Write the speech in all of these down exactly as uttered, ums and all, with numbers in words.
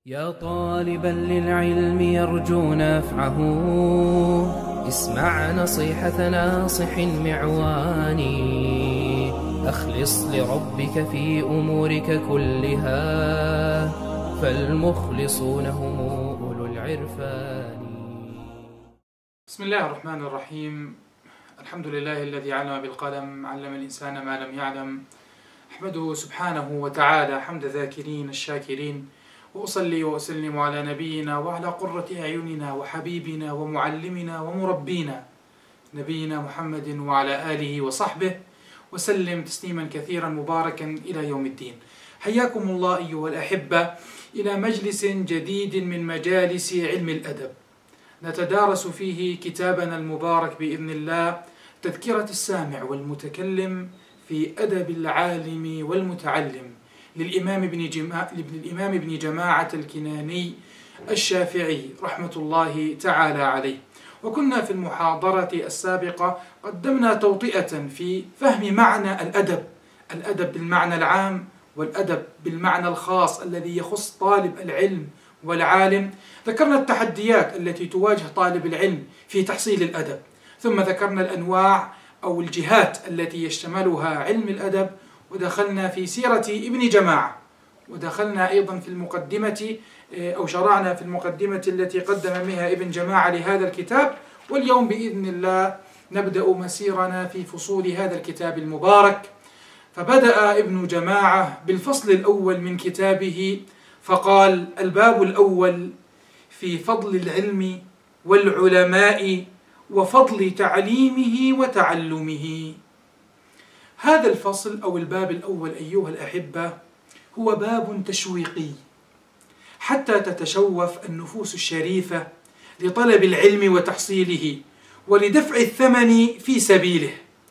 يا طالبا للعلم يرجو نفعه، اسمع نصيحة ناصح معوان. أخلص لربك في أمورك كلها، فالمخلصون هم أولو العرفان. بسم الله الرحمن الرحيم. الحمد لله الذي علم بالقلم، علم الإنسان ما لم يعلم. أحمده سبحانه وتعالى حمد ذاكرين الشاكرين، وأصلي وأسلم على نبينا وعلى قرة أعيننا وحبيبنا ومعلمنا ومربينا نبينا محمد وعلى آله وصحبه وسلم تسليما كثيرا مباركا إلى يوم الدين. حياكم الله أيها الأحبة إلى مجلس جديد من مجالس علم الأدب، نتدارس فيه كتابنا المبارك بإذن الله، تذكرة السامع والمتكلم في أدب العالم والمتعلم للإمام ابن جماعة, للإمام ابن جماعة الكناني الشافعي رحمة الله تعالى عليه. وكنا في المحاضرة السابقة قدمنا توطئة في فهم معنى الأدب، الأدب بالمعنى العام والأدب بالمعنى الخاص الذي يخص طالب العلم والعالم. ذكرنا التحديات التي تواجه طالب العلم في تحصيل الأدب، ثم ذكرنا الأنواع أو الجهات التي يشتملها علم الأدب، ودخلنا في سيرة ابن جماعة، ودخلنا أيضا في المقدمة أو شرعنا في المقدمة التي قدم بها ابن جماعة لهذا الكتاب. واليوم بإذن الله نبدأ مسيرنا في فصول هذا الكتاب المبارك. فبدأ ابن جماعة بالفصل الأول من كتابه فقال: الباب الأول في فضل العلم والعلماء وفضل تعليمه وتعلمه. هذا الفصل أو الباب الأول أيها الأحبة هو باب تشويقي حتى تتشوف النفوس الشريفة لطلب العلم وتحصيله ولدفع الثمن في سبيله.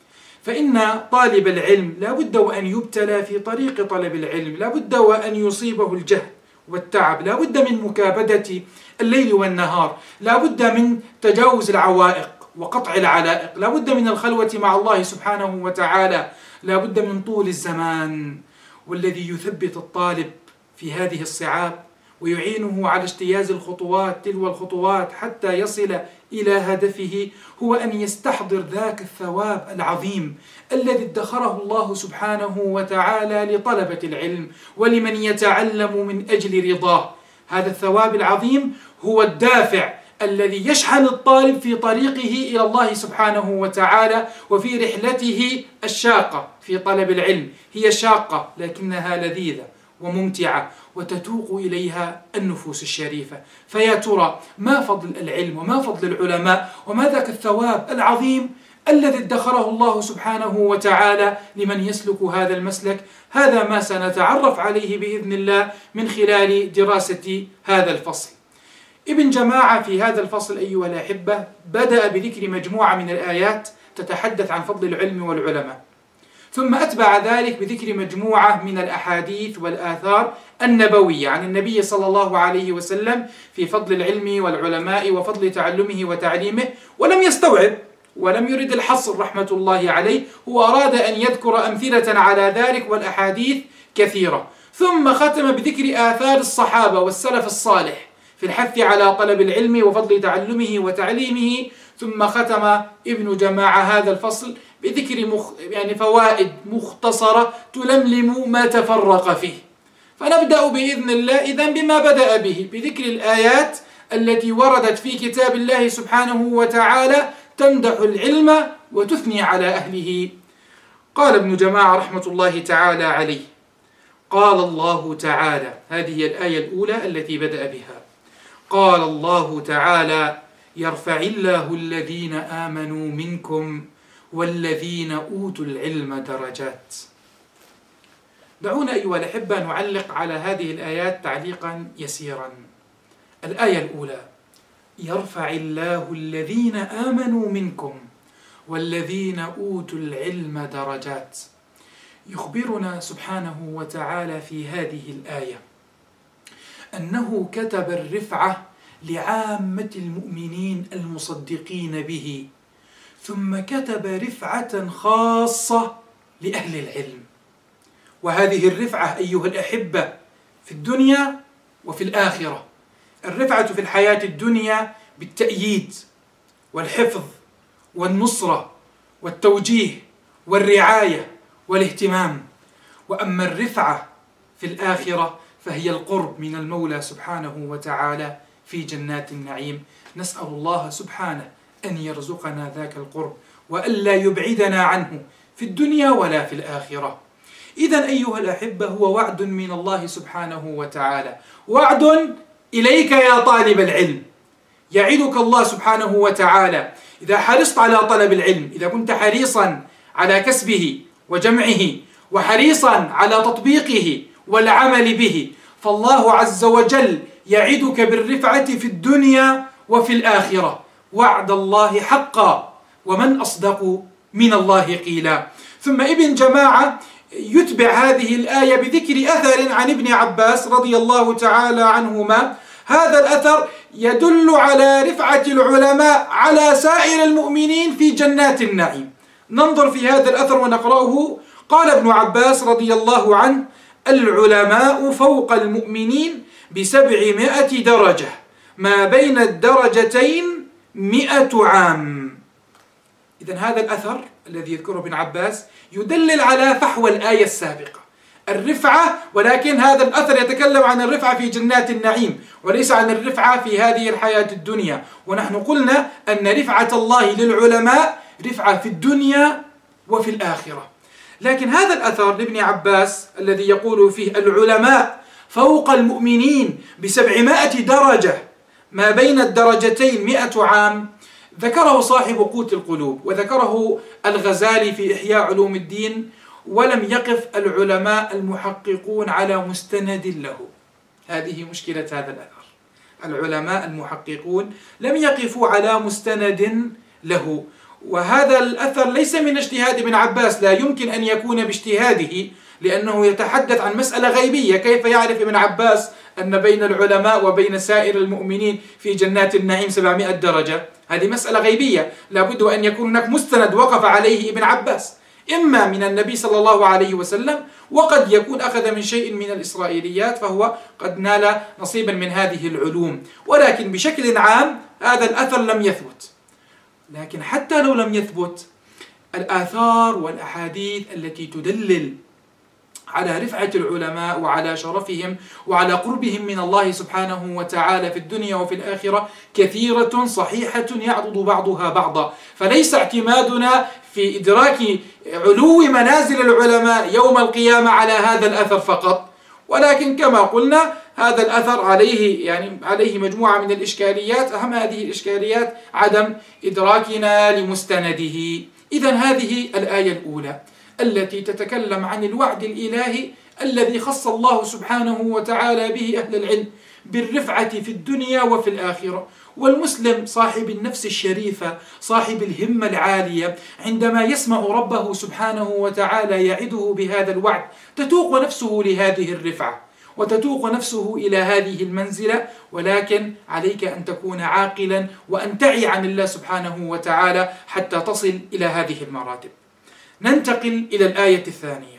فإن طالب العلم لا بد وأن يبتلى في طريق طلب العلم، لا بد وأن يصيبه الجهد والتعب، لا بد من مكابدة الليل والنهار، لا بد من تجاوز العوائق وقطع العلائق، لا بد من الخلوة مع الله سبحانه وتعالى، لا بد من طول الزمان. والذي يثبت الطالب في هذه الصعاب ويعينه على اجتياز الخطوات تلو الخطوات حتى يصل إلى هدفه هو أن يستحضر ذاك الثواب العظيم الذي ادخره الله سبحانه وتعالى لطلبة العلم ولمن يتعلم من أجل رضاه. هذا الثواب العظيم هو الدافع الذي يشحن الطالب في طريقه إلى الله سبحانه وتعالى وفي رحلته الشاقة في طلب العلم. هي شاقة لكنها لذيذة وممتعة وتتوق إليها النفوس الشريفة. فيا ترى ما فضل العلم وما فضل العلماء وما ذاك الثواب العظيم الذي ادخره الله سبحانه وتعالى لمن يسلك هذا المسلك؟ هذا ما سنتعرف عليه بإذن الله من خلال دراسة هذا الفصل. ابن جماعة في هذا الفصل أيها الأحبة بدأ بذكر مجموعة من الآيات تتحدث عن فضل العلم والعلماء، ثم أتبع ذلك بذكر مجموعة من الأحاديث والآثار النبوية عن النبي صلى الله عليه وسلم في فضل العلم والعلماء وفضل تعلمه وتعليمه، ولم يستوعب ولم يرد الحصر رحمة الله عليه، هو أراد أن يذكر أمثلة على ذلك والأحاديث كثيرة. ثم ختم بذكر آثار الصحابة والسلف الصالح في الحث على طلب العلم وفضل تعلمه وتعليمه. ثم ختم ابن جماعة هذا الفصل بذكر مخ... يعني فوائد مختصرة تلملم ما تفرق فيه. فنبدأ بإذن الله إذن بما بدأ به، بذكر الآيات التي وردت في كتاب الله سبحانه وتعالى تمدح العلم وتثني على أهله. قال ابن جماعة رحمة الله تعالى عليه: قال الله تعالى، هذه الآية الأولى التي بدأ بها، قال الله تعالى: يرفع الله الذين آمنوا منكم والذين أوتوا العلم درجات. دعونا أيها الأحبة نعلق على هذه الآيات تعليقا يسيرا. الآية الأولى: يرفع الله الذين آمنوا منكم والذين أوتوا العلم درجات. يخبرنا سبحانه وتعالى في هذه الآية أنه كتب الرفعة لعامة المؤمنين المصدقين به، ثم كتب رفعة خاصة لأهل العلم. وهذه الرفعة أيها الأحبة في الدنيا وفي الآخرة. الرفعة في الحياة الدنيا بالتأييد والحفظ والنصرة والتوجيه والرعاية والاهتمام، وأما الرفعة في الآخرة فهي القرب من المولى سبحانه وتعالى في جنات النعيم. نسأل الله سبحانه أن يرزقنا ذاك القرب وألا يبعدنا عنه في الدنيا ولا في الآخرة. إذن أيها الأحبة، هو وعد من الله سبحانه وتعالى، وعد إليك يا طالب العلم. يعدك الله سبحانه وتعالى إذا حرصت على طلب العلم، إذا كنت حريصا على كسبه وجمعه وحريصا على تطبيقه والعمل به، فالله عز وجل يعدك بالرفعة في الدنيا وفي الآخرة. وعد الله حقا، ومن أصدق من الله قيلا. ثم ابن جماعة يتبع هذه الآية بذكر أثر عن ابن عباس رضي الله تعالى عنهما. هذا الأثر يدل على رفعة العلماء على سائر المؤمنين في جنات النعيم. ننظر في هذا الأثر ونقرأه. قال ابن عباس رضي الله عنه: العلماء فوق المؤمنين بسبعمائة درجة، ما بين الدرجتين مئة عام. إذن هذا الأثر الذي يذكره ابن عباس يدلل على فحوى الآية السابقة، الرفعة، ولكن هذا الأثر يتكلم عن الرفعة في جنات النعيم وليس عن الرفعة في هذه الحياة الدنيا. ونحن قلنا أن رفعة الله للعلماء رفعة في الدنيا وفي الآخرة. لكن هذا الأثر لابن عباس الذي يقول فيه العلماء فوق المؤمنين بسبعمائة درجة، ما بين الدرجتين مئة عام، ذكره صاحب قوت القلوب وذكره الغزالي في إحياء علوم الدين، ولم يقف العلماء المحققون على مستند له. هذه مشكلة هذا الأثر، العلماء المحققون لم يقفوا على مستند له. وهذا الأثر ليس من اجتهاد ابن عباس، لا يمكن أن يكون باجتهاده، لأنه يتحدث عن مسألة غيبية. كيف يعرف ابن عباس أن بين العلماء وبين سائر المؤمنين في جنات النعيم سبعمائة درجة؟ هذه مسألة غيبية، لابد أن يكون هناك مستند وقف عليه ابن عباس، إما من النبي صلى الله عليه وسلم، وقد يكون أخذ من شيء من الإسرائيليات فهو قد نال نصيبا من هذه العلوم. ولكن بشكل عام هذا الأثر لم يثبت. لكن حتى لو لم يثبت، الآثار والأحاديث التي تدلل على رفعة العلماء وعلى شرفهم وعلى قربهم من الله سبحانه وتعالى في الدنيا وفي الآخرة كثيرة صحيحة يعضد بعضها بعضا. فليس اعتمادنا في إدراك علو منازل العلماء يوم القيامة على هذا الأثر فقط، ولكن كما قلنا هذا الأثر عليه يعني عليه مجموعة من الإشكاليات. أهم هذه الإشكاليات عدم إدراكنا لمستنده. إذن هذه الآية الأولى التي تتكلم عن الوعد الإلهي الذي خص الله سبحانه وتعالى به أهل العلم بالرفعة في الدنيا وفي الآخرة. والمسلم صاحب النفس الشريفة صاحب الهمة العالية عندما يسمع ربه سبحانه وتعالى يعده بهذا الوعد تتوق نفسه لهذه الرفعة وتتوق نفسه إلى هذه المنزلة. ولكن عليك أن تكون عاقلا وأن تعي عن الله سبحانه وتعالى حتى تصل إلى هذه المراتب. ننتقل إلى الآية الثانية.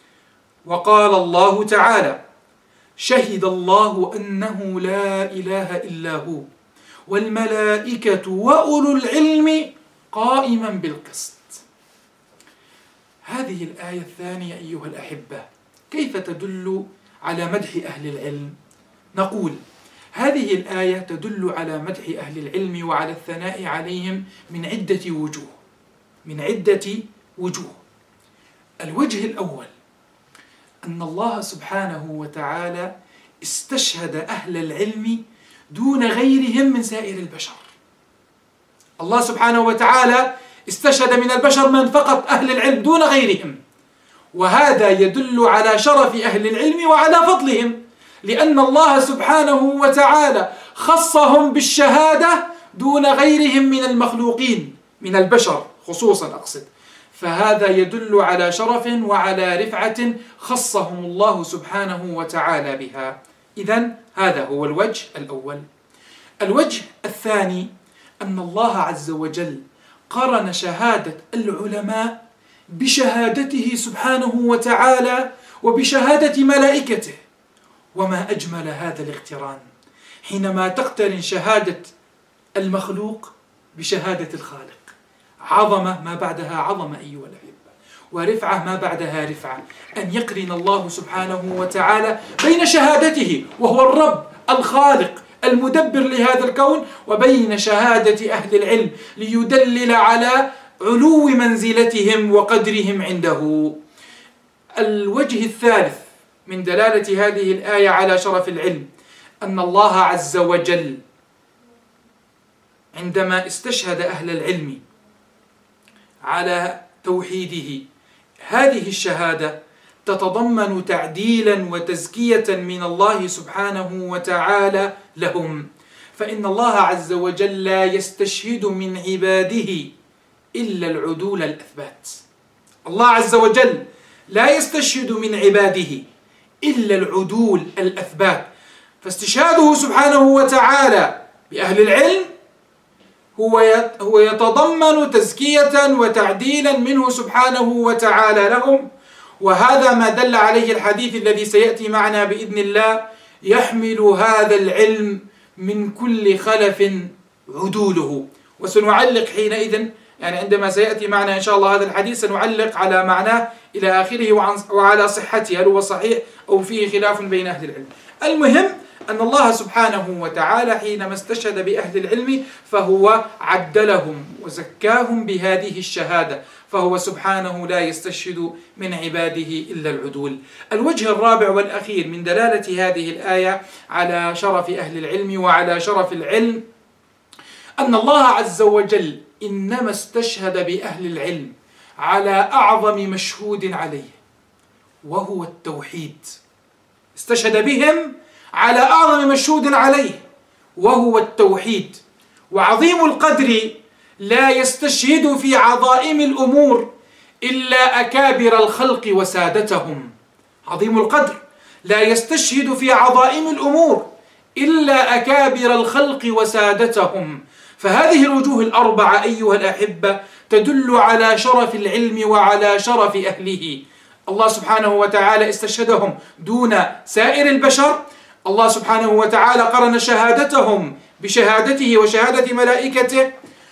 وقال الله تعالى: شهد الله أنه لا إله إلا هو والملائكة وأولو العلم قائما بالقسط. هذه الآية الثانية أيها الأحبة كيف تدل على مدح أهل العلم؟ نقول هذه الآية تدل على مدح أهل العلم وعلى الثناء عليهم من عدة وجوه من عدة وجوه. الوجه الأول أن الله سبحانه وتعالى استشهد أهل العلم دون غيرهم من سائر البشر. الله سبحانه وتعالى استشهد من البشر من فقط أهل العلم دون غيرهم، وهذا يدل على شرف أهل العلم وعلى فضلهم، لأن الله سبحانه وتعالى خصهم بالشهادة دون غيرهم من المخلوقين من البشر خصوصا أقصد. فهذا يدل على شرف وعلى رفعة خصهم الله سبحانه وتعالى بها. إذن هذا هو الوجه الأول. الوجه الثاني أن الله عز وجل قرن شهادة العلماء بشهادته سبحانه وتعالى وبشهادة ملائكته، وما أجمل هذا الاقتران حينما تقترن شهادة المخلوق بشهادة الخالق. عظمة ما بعدها عظمة أيها الأحبة، ورفعة ما بعدها رفعة، أن يقرن الله سبحانه وتعالى بين شهادته وهو الرب الخالق المدبر لهذا الكون وبين شهادة أهل العلم ليدلل على علو منزلتهم وقدرهم عنده. الوجه الثالث من دلالة هذه الآية على شرف العلم أن الله عز وجل عندما استشهد أهل العلم على توحيده، هذه الشهادة تتضمن تعديلا وتزكية من الله سبحانه وتعالى لهم، فإن الله عز وجل لا يستشهد من عباده إلا العدول الأثبات. الله عز وجل لا يستشهد من عباده إلا العدول الأثبات، فاستشهاده سبحانه وتعالى بأهل العلم هو يتضمن تزكية وتعديلا منه سبحانه وتعالى لهم، وهذا ما دل عليه الحديث الذي سيأتي معنا بإذن الله، يحمل هذا العلم من كل خلف عدوله. وسنعلق حينئذ، يعني عندما سيأتي معنا إن شاء الله هذا الحديث سنعلق على معناه إلى آخره وعلى صحته، هل هو صحيح أو فيه خلاف بين أهل العلم. المهم أن الله سبحانه وتعالى حينما استشهد بأهل العلم فهو عدلهم وزكاهم بهذه الشهادة، فهو سبحانه لا يستشهد من عباده إلا العدول. الوجه الرابع والأخير من دلالة هذه الآية على شرف أهل العلم وعلى شرف العلم أن الله عز وجل إنما استشهد بأهل العلم على أعظم مشهود عليه وهو التوحيد. استشهد بهم على أعظم مشهود عليه وهو التوحيد. وعظيم القدر لا يستشهد في عظائم الأمور إلا أكابر الخلق وسادتهم. عظيم القدر لا يستشهد في عظائم الأمور إلا أكابر الخلق وسادتهم. فهذه الوجوه الأربعة أيها الأحبة تدل على شرف العلم وعلى شرف أهله. الله سبحانه وتعالى استشهدهم دون سائر البشر. الله سبحانه وتعالى قرن شهادتهم بشهادته وشهادة ملائكته.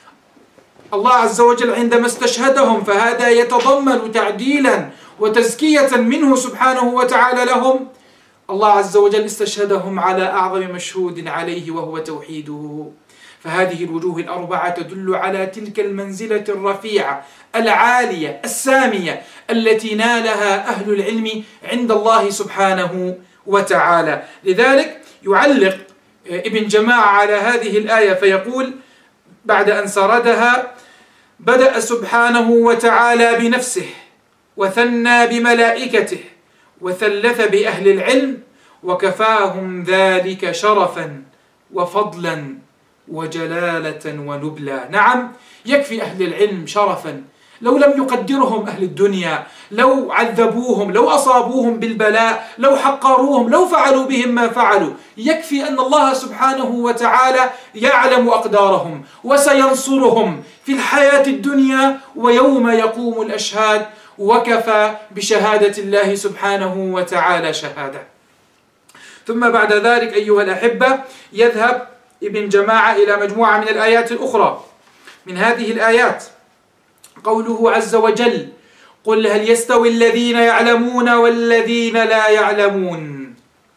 الله عز وجل عندما استشهدهم فهذا يتضمن تعديلا وتزكية منه سبحانه وتعالى لهم. الله عز وجل استشهدهم على أعظم مشهود عليه وهو توحيده. فهذه الوجوه الأربعة تدل على تلك المنزلة الرفيعة العالية السامية التي نالها أهل العلم عند الله سبحانه وتعالى. لذلك يعلق ابن جماعة على هذه الآية فيقول بعد أن سردها: بدأ سبحانه وتعالى بنفسه وثنى بملائكته وثلث بأهل العلم وكفاهم ذلك شرفا وفضلا وجلالة ونبلا. نعم، يكفي أهل العلم شرفا لو لم يقدرهم أهل الدنيا، لو عذبوهم، لو أصابوهم بالبلاء، لو حقروهم، لو فعلوا بهم ما فعلوا، يكفي أن الله سبحانه وتعالى يعلم أقدارهم وسينصرهم في الحياة الدنيا ويوم يقوم الأشهاد، وكفى بشهادة الله سبحانه وتعالى شهادة. ثم بعد ذلك أيها الأحبة يذهب ابن جماعة إلى مجموعة من الآيات الأخرى. من هذه الآيات قوله عز وجل: قل هل يستوي الذين يعلمون والذين لا يعلمون.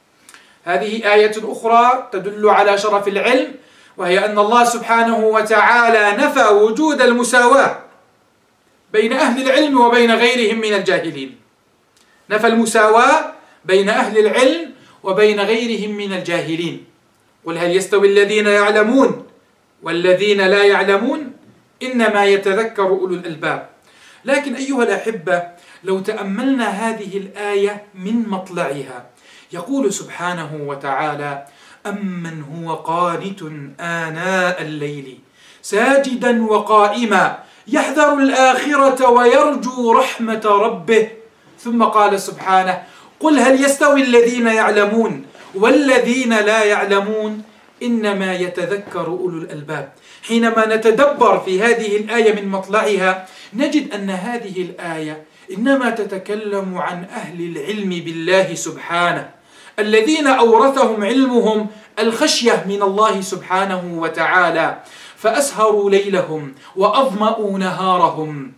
هذه آية أخرى تدل على شرف العلم، وهي أن الله سبحانه وتعالى نفى وجود المساواة بين أهل العلم وبين غيرهم من الجاهلين. نفى المساواة بين أهل العلم وبين غيرهم من الجاهلين. قل هل يستوي الذين يعلمون والذين لا يعلمون إنما يتذكر أولو الألباب. لكن أيها الأحبة لو تأملنا هذه الآية من مطلعها، يقول سبحانه وتعالى: أمن هو قانت آناء الليل ساجدا وقائما يحذر الآخرة ويرجو رحمة ربه. ثم قال سبحانه: قل هل يستوي الذين يعلمون والذين لا يعلمون إنما يتذكر أولو الألباب. حينما نتدبر في هذه الآية من مطلعها نجد أن هذه الآية إنما تتكلم عن أهل العلم بالله سبحانه الذين أورثهم علمهم الخشية من الله سبحانه وتعالى، فأسهروا ليلهم وأظمأوا نهارهم.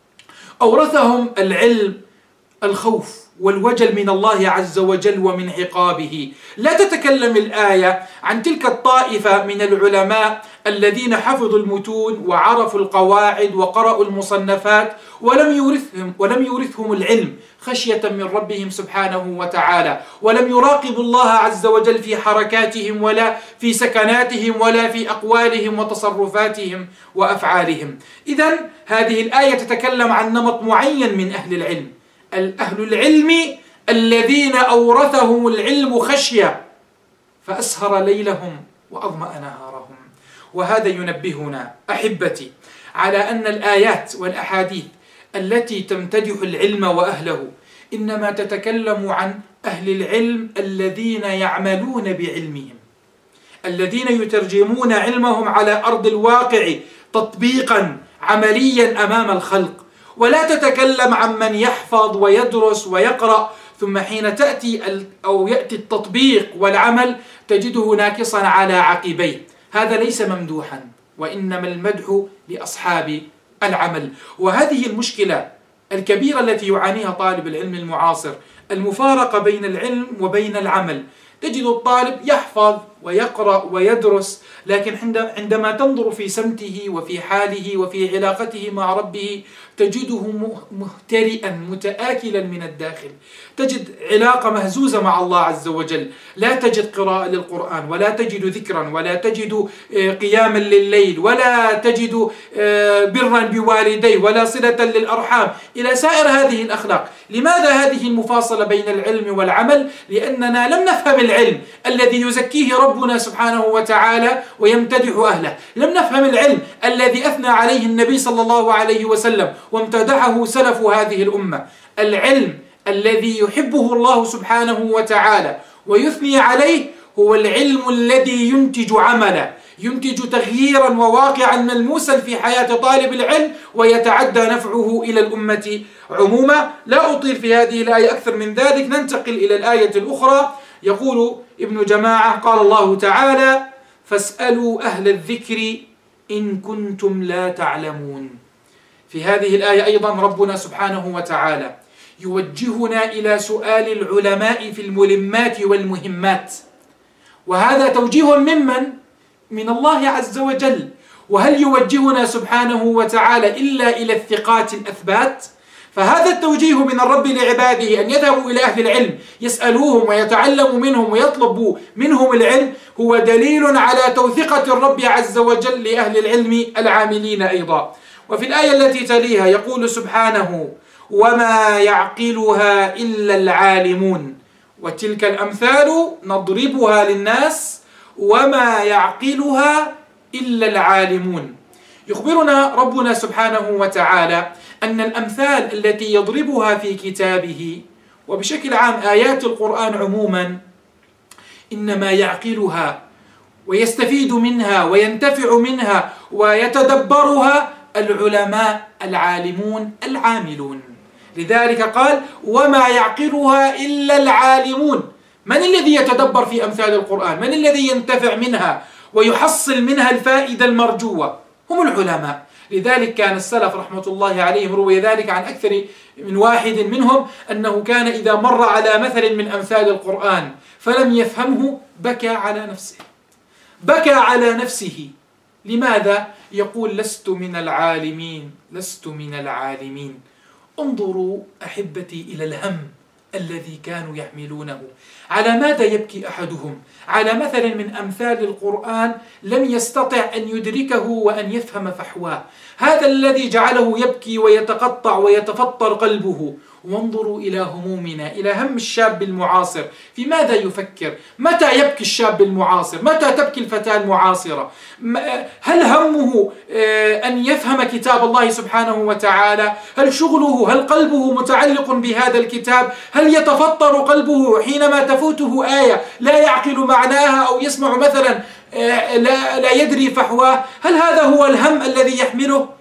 أورثهم العلم الخوف والوجل من الله عز وجل ومن عقابه. لا تتكلم الآية عن تلك الطائفة من العلماء الذين حفظوا المتون وعرفوا القواعد وقرأوا المصنفات ولم يورثهم ولم يورثهم العلم خشية من ربهم سبحانه وتعالى، ولم يراقبوا الله عز وجل في حركاتهم ولا في سكناتهم ولا في أقوالهم وتصرفاتهم وأفعالهم. إذن هذه الآية تتكلم عن نمط معين من أهل العلم، أهل العلم الذين أورثهم العلم خشية فأسهر ليلهم وأظمأ نهارهم. وهذا ينبهنا أحبتي على أن الآيات والأحاديث التي تمتدح العلم وأهله إنما تتكلم عن أهل العلم الذين يعملون بعلمهم، الذين يترجمون علمهم على أرض الواقع تطبيقا عمليا أمام الخلق، ولا تتكلم عن من يحفظ ويدرس ويقرأ ثم حين تأتي أو يأتي التطبيق والعمل تجده ناكصا على عقبيه. هذا ليس ممدوحا، وإنما المدح لأصحاب العمل. وهذه المشكلة الكبيرة التي يعانيها طالب العلم المعاصر، المفارقة بين العلم وبين العمل. تجد الطالب يحفظ ويقرأ ويدرس، لكن عندما تنظر في سمته وفي حاله وفي علاقته مع ربه تجده مهترئا متآكلا من الداخل، تجد علاقة مهزوزة مع الله عز وجل، لا تجد قراءة للقرآن ولا تجد ذكرا ولا تجد قياما لليل ولا تجد برا بوالديه ولا صلة للأرحام إلى سائر هذه الأخلاق. لماذا هذه المفاصلة بين العلم والعمل؟ لأننا لم نفهم العلم الذي يزكيه ربنا سبحانه وتعالى ويمتدح أهله، لم نفهم العلم الذي أثنى عليه النبي صلى الله عليه وسلم وامتدحه سلف هذه الأمة، العلم الذي يحبه الله سبحانه وتعالى ويثني عليه هو العلم الذي ينتج عملا، ينتج تغييرا وواقعا ملموسا في حياة طالب العلم ويتعدى نفعه إلى الأمة عموما. لا أطيل في هذه الآية أكثر من ذلك، ننتقل إلى الآية الأخرى. يقول ابن جماعة: قال الله تعالى: فاسألوا أهل الذكر إن كنتم لا تعلمون. في هذه الآية أيضا ربنا سبحانه وتعالى يوجهنا إلى سؤال العلماء في الملمات والمهمات، وهذا توجيه ممن؟ من الله عز وجل. وهل يوجهنا سبحانه وتعالى إلا إلى الثقات الأثبات؟ فهذا التوجيه من الرب لعباده أن يذهبوا إلى أهل العلم يسألوهم ويتعلموا منهم ويطلبوا منهم العلم هو دليل على توثيقة الرب عز وجل لأهل العلم العاملين أيضا. وفي الآية التي تليها يقول سبحانه: وما يعقلها إلا العالمون وتلك الأمثال نضربها للناس وما يعقلها إلا العالمون. يخبرنا ربنا سبحانه وتعالى أن الأمثال التي يضربها في كتابه وبشكل عام آيات القرآن عموما إنما يعقلها ويستفيد منها وينتفع منها ويتدبرها العلماء العالمون العاملون. لذلك قال: وما يعقلها إلا العالمون. من الذي يتدبر في أمثال القرآن؟ من الذي ينتفع منها ويحصل منها الفائدة المرجوة؟ هم العلماء. لذلك كان السلف رحمة الله عليهم روي ذلك عن أكثر من واحد منهم أنه كان إذا مر على مثل من أمثال القرآن فلم يفهمه بكى على نفسه، بكى على نفسه. لماذا؟ يقول: لست من العالمين، لست من العالمين. انظروا أحبتي إلى الهم الذي كانوا يحملونه. على ماذا يبكي أحدهم؟ على مثل من أمثال القرآن لم يستطع أن يدركه وأن يفهم فحواه، هذا الذي جعله يبكي ويتقطع ويتفطر قلبه. وانظروا إلى همومنا، إلى هم الشاب المعاصر، في ماذا يفكر؟ متى يبكي الشاب المعاصر؟ متى تبكي الفتاة المعاصرة؟ هل همه أن يفهم كتاب الله سبحانه وتعالى؟ هل شغله، هل قلبه متعلق بهذا الكتاب؟ هل يتفطر قلبه حينما تفوته آية لا يعقل معناها أو يسمع مثلا لا, لا يدري فحواه؟ هل هذا هو الهم الذي يحمله؟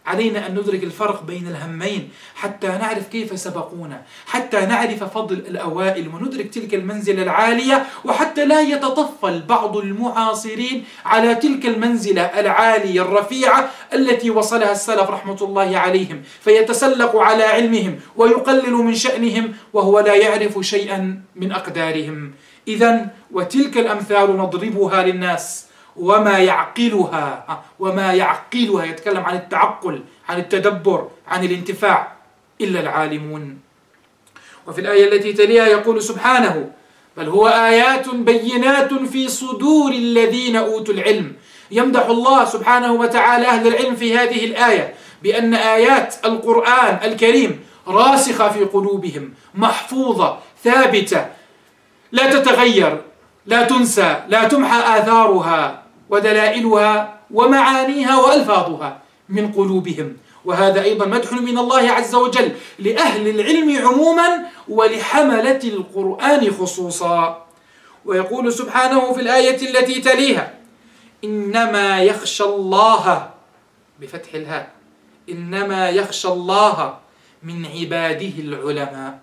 علينا أن ندرك الفرق بين الهمين حتى نعرف كيف سبقونا، حتى نعرف فضل الأوائل وندرك تلك المنزلة العالية، وحتى لا يتطفل بعض المعاصرين على تلك المنزلة العالية الرفيعة التي وصلها السلف رحمة الله عليهم، فيتسلق على علمهم ويقلل من شأنهم وهو لا يعرف شيئا من أقدارهم. إذن وتلك الأمثال نضربها للناس وما يعقلها وما يعقلها يتكلم عن التعقل، عن التدبر، عن الانتفاع، إلا العالمون. وفي الآية التي تليها يقول سبحانه: بل هو آيات بينات في صدور الذين أوتوا العلم. يمدح الله سبحانه وتعالى أهل العلم في هذه الآية بأن آيات القرآن الكريم راسخة في قلوبهم، محفوظة ثابتة، لا تتغير، لا تنسى، لا تمحى آثارها ودلائلها ومعانيها وألفاظها من قلوبهم. وهذا أيضا مدح من الله عز وجل لأهل العلم عموما ولحملة القرآن خصوصا. ويقول سبحانه في الآية التي تليها: إنما يخشى الله، بفتح الهاء، إنما يخشى الله من عباده العلماء.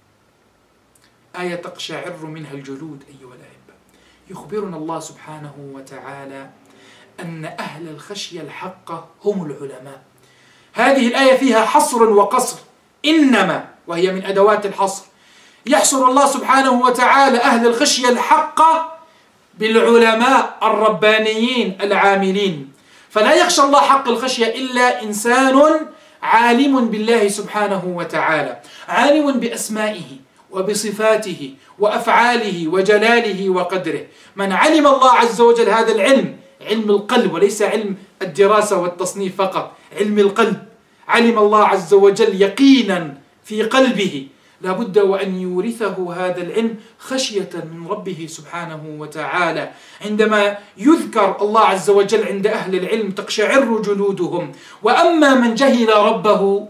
آية تقشعر منها الجلود أيها الأحبة. يخبرنا الله سبحانه وتعالى أن أهل الخشية الحقة هم العلماء. هذه الآية فيها حصر وقصر، إنما، وهي من أدوات الحصر. يحصر الله سبحانه وتعالى أهل الخشية الحقة بالعلماء الربانيين العاملين، فلا يخشى الله حق الخشية إلا إنسان عالم بالله سبحانه وتعالى، عالم بأسمائه وبصفاته وأفعاله وجلاله وقدره. من علم الله عز وجل هذا العلم، علم القلب وليس علم الدراسة والتصنيف فقط، علم القلب، علم الله عز وجل يقينا في قلبه، لابد وأن يورثه هذا العلم خشية من ربه سبحانه وتعالى. عندما يذكر الله عز وجل عند أهل العلم تقشعر جلودهم. وأما من جهل ربه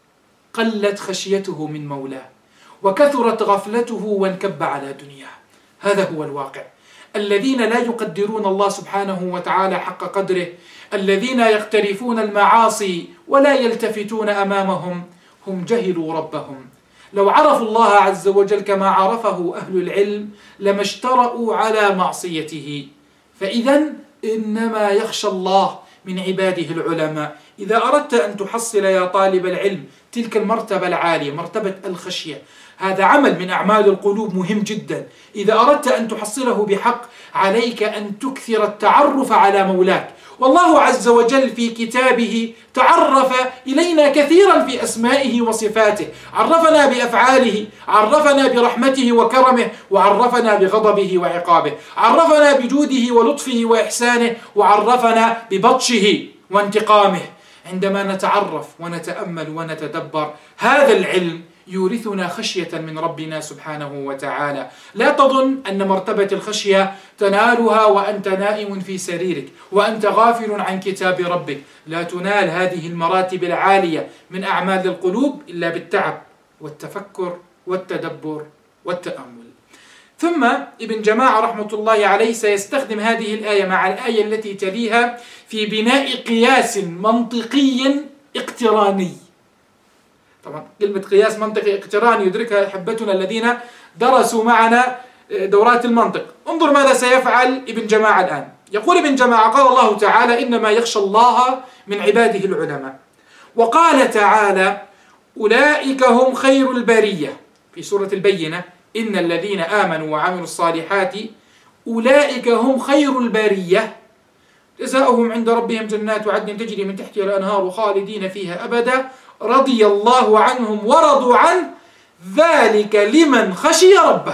قلت خشيته من مولاه وكثرت غفلته وانكب على دنياه. هذا هو الواقع. الذين لا يقدرون الله سبحانه وتعالى حق قدره، الذين يقترفون المعاصي ولا يلتفتون أمامهم، هم جهلوا ربهم. لو عرفوا الله عز وجل كما عرفه أهل العلم لما اشترأوا على معصيته. فإذا إنما يخشى الله من عباده العلماء. إذا أردت أن تحصل يا طالب العلم تلك المرتبة العالية، مرتبة الخشية، هذا عمل من أعمال القلوب مهم جدا. إذا أردت أن تحصله بحق عليك أن تكثر التعرف على مولاك. والله عز وجل في كتابه تعرف إلينا كثيرا في أسمائه وصفاته، عرفنا بأفعاله، عرفنا برحمته وكرمه، وعرفنا بغضبه وعقابه، عرفنا بجوده ولطفه وإحسانه، وعرفنا ببطشه وانتقامه. عندما نتعرف ونتأمل ونتدبر هذا العلم يورثنا خشية من ربنا سبحانه وتعالى. لا تظن أن مرتبة الخشية تنالها وأنت نائم في سريرك وأنت غافل عن كتاب ربك. لا تنال هذه المراتب العالية من أعمال القلوب إلا بالتعب والتفكر والتدبر والتأمل. ثم ابن جماعة رحمة الله عليه سيستخدم هذه الآية مع الآية التي تليها في بناء قياس منطقي اقتراني. طبعا كلمة قياس منطقي اقتراني يدركها أحبتنا الذين درسوا معنا دورات المنطق. انظر ماذا سيفعل ابن جماعة الآن. يقول ابن جماعة: قال الله تعالى: إنما يخشى الله من عباده العلماء. وقال تعالى: أولئك هم خير البرية في سورة البينة: إن الذين آمنوا وعملوا الصالحات أولئك هم خير البرية جزاؤهم عند ربهم جنات عدن تجري من تحتها الأنهار خالدين فيها أبدا رضي الله عنهم ورضوا عنه ذلك لمن خشي ربه.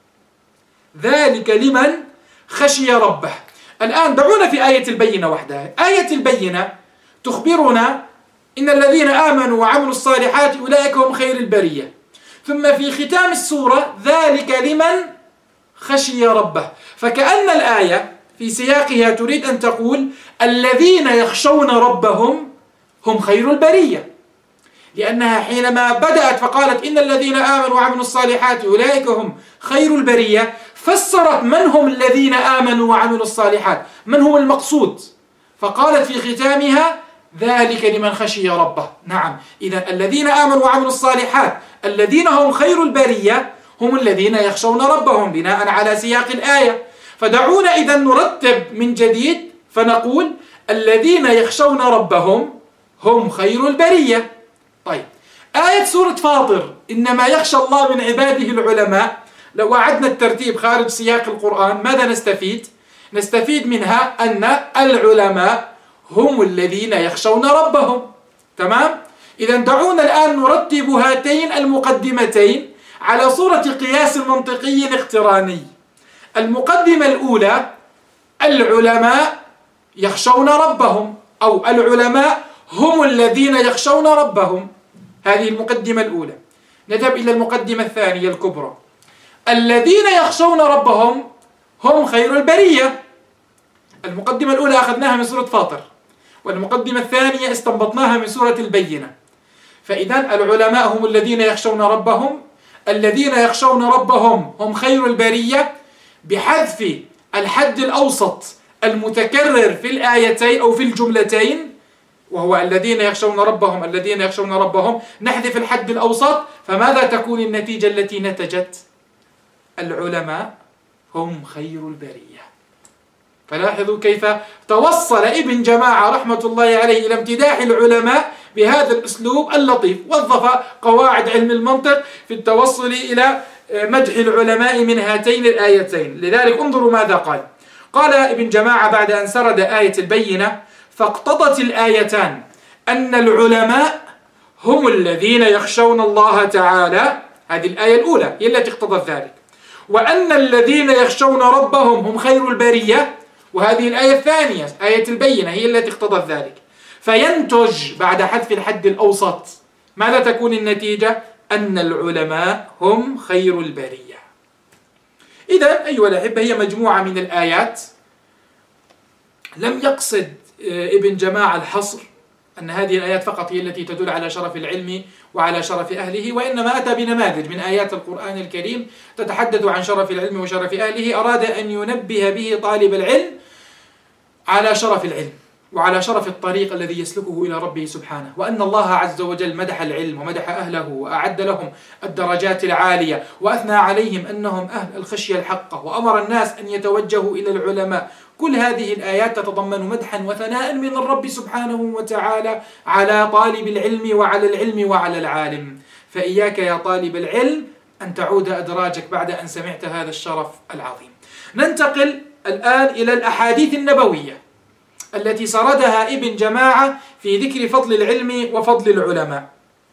ذلك لمن خشي ربه. الآن دعونا في آية البينة وحدها. آية البينة تخبرنا إن الذين آمنوا وعملوا الصالحات أولئك هم خير البرية، ثم في ختام السورة ذلك لمن خشي ربه. فكأن الآية في سياقها تريد أن تقول الذين يخشون ربهم هم خير البرية، لأنها حينما بدأت فقالت إن الذين آمنوا وعملوا الصالحات أولئك هم خير البرية، فسرت من هم الذين آمنوا وعملوا الصالحات، من هو المقصود، فقالت في ختامها ذلك لمن خشي ربه. نعم، إذا الذين آمنوا وعملوا الصالحات الذين هم خير البرية هم الذين يخشون ربهم بناء على سياق الآية. فدعونا إذا نرتب من جديد فنقول الذين يخشون ربهم هم خير البرية. طيب، آية سورة فاطر إنما يخشى الله من عباده العلماء، لو أعدنا الترتيب خارج سياق القرآن ماذا نستفيد؟ نستفيد منها أن العلماء هم الذين يخشون ربهم. تمام؟ إذا دعونا الآن نرتب هاتين المقدمتين على صورة قياس منطقي اقتراني. المقدمة الأولى العلماء يخشون ربهم، أو العلماء هم الذين يخشون ربهم. هذه المقدمة الأولى. نذهب إلى المقدمة الثانية الكبرى. الذين يخشون ربهم هم خير البرية. المقدمة الأولى أخذناها من سورة فاطر، والمقدمة الثانية استنبطناها من سورة البينة. فإذا العلماء هم الذين يخشون ربهم، الذين يخشون ربهم هم خير البرية، بحذف الحد الأوسط المتكرر في الآيتين أو في الجملتين، وهو الذين يخشون ربهم الذين يخشون ربهم، نحذف الحد الأوسط، فماذا تكون النتيجة التي نتجت؟ العلماء هم خير البرية. فلاحظوا كيف توصل ابن جماعة رحمة الله عليه إلى امتداح العلماء بهذا الأسلوب اللطيف. وظف قواعد علم المنطق في التوصل إلى مدح العلماء من هاتين الآيتين. لذلك انظروا ماذا قال. قال ابن جماعة بعد أن سرد آية البينة: فاقتضت الآيتان أن العلماء هم الذين يخشون الله تعالى، هذه الآية الأولى هي التي اقتضت ذلك، وأن الذين يخشون ربهم هم خير البرية، وهذه الآية الثانية آية البينة هي التي اقتضت ذلك. فينتج بعد حذف الحد الأوسط ماذا تكون النتيجة؟ أن العلماء هم خير البرية. إذا أيها الأحبة، هي مجموعة من الآيات لم يقصد ابن جماعة الحصر أن هذه الآيات فقط هي التي تدل على شرف العلم وعلى شرف أهله، وإنما أتى بنماذج من آيات القرآن الكريم تتحدث عن شرف العلم وشرف أهله. أراد أن ينبه به طالب العلم على شرف العلم وعلى شرف الطريق الذي يسلكه إلى ربه سبحانه، وأن الله عز وجل مدح العلم ومدح أهله وأعد لهم الدرجات العالية، وأثنى عليهم أنهم أهل الخشية الحقة، وأمر الناس أن يتوجهوا إلى العلماء. كل هذه الآيات تتضمن مدحا وثناء من الرب سبحانه وتعالى على طالب العلم وعلى العلم وعلى العالم. فإياك يا طالب العلم أن تعود أدراجك بعد أن سمعت هذا الشرف العظيم. ننتقل الآن إلى الأحاديث النبوية التي سردها ابن جماعة في ذكر فضل العلم وفضل العلماء.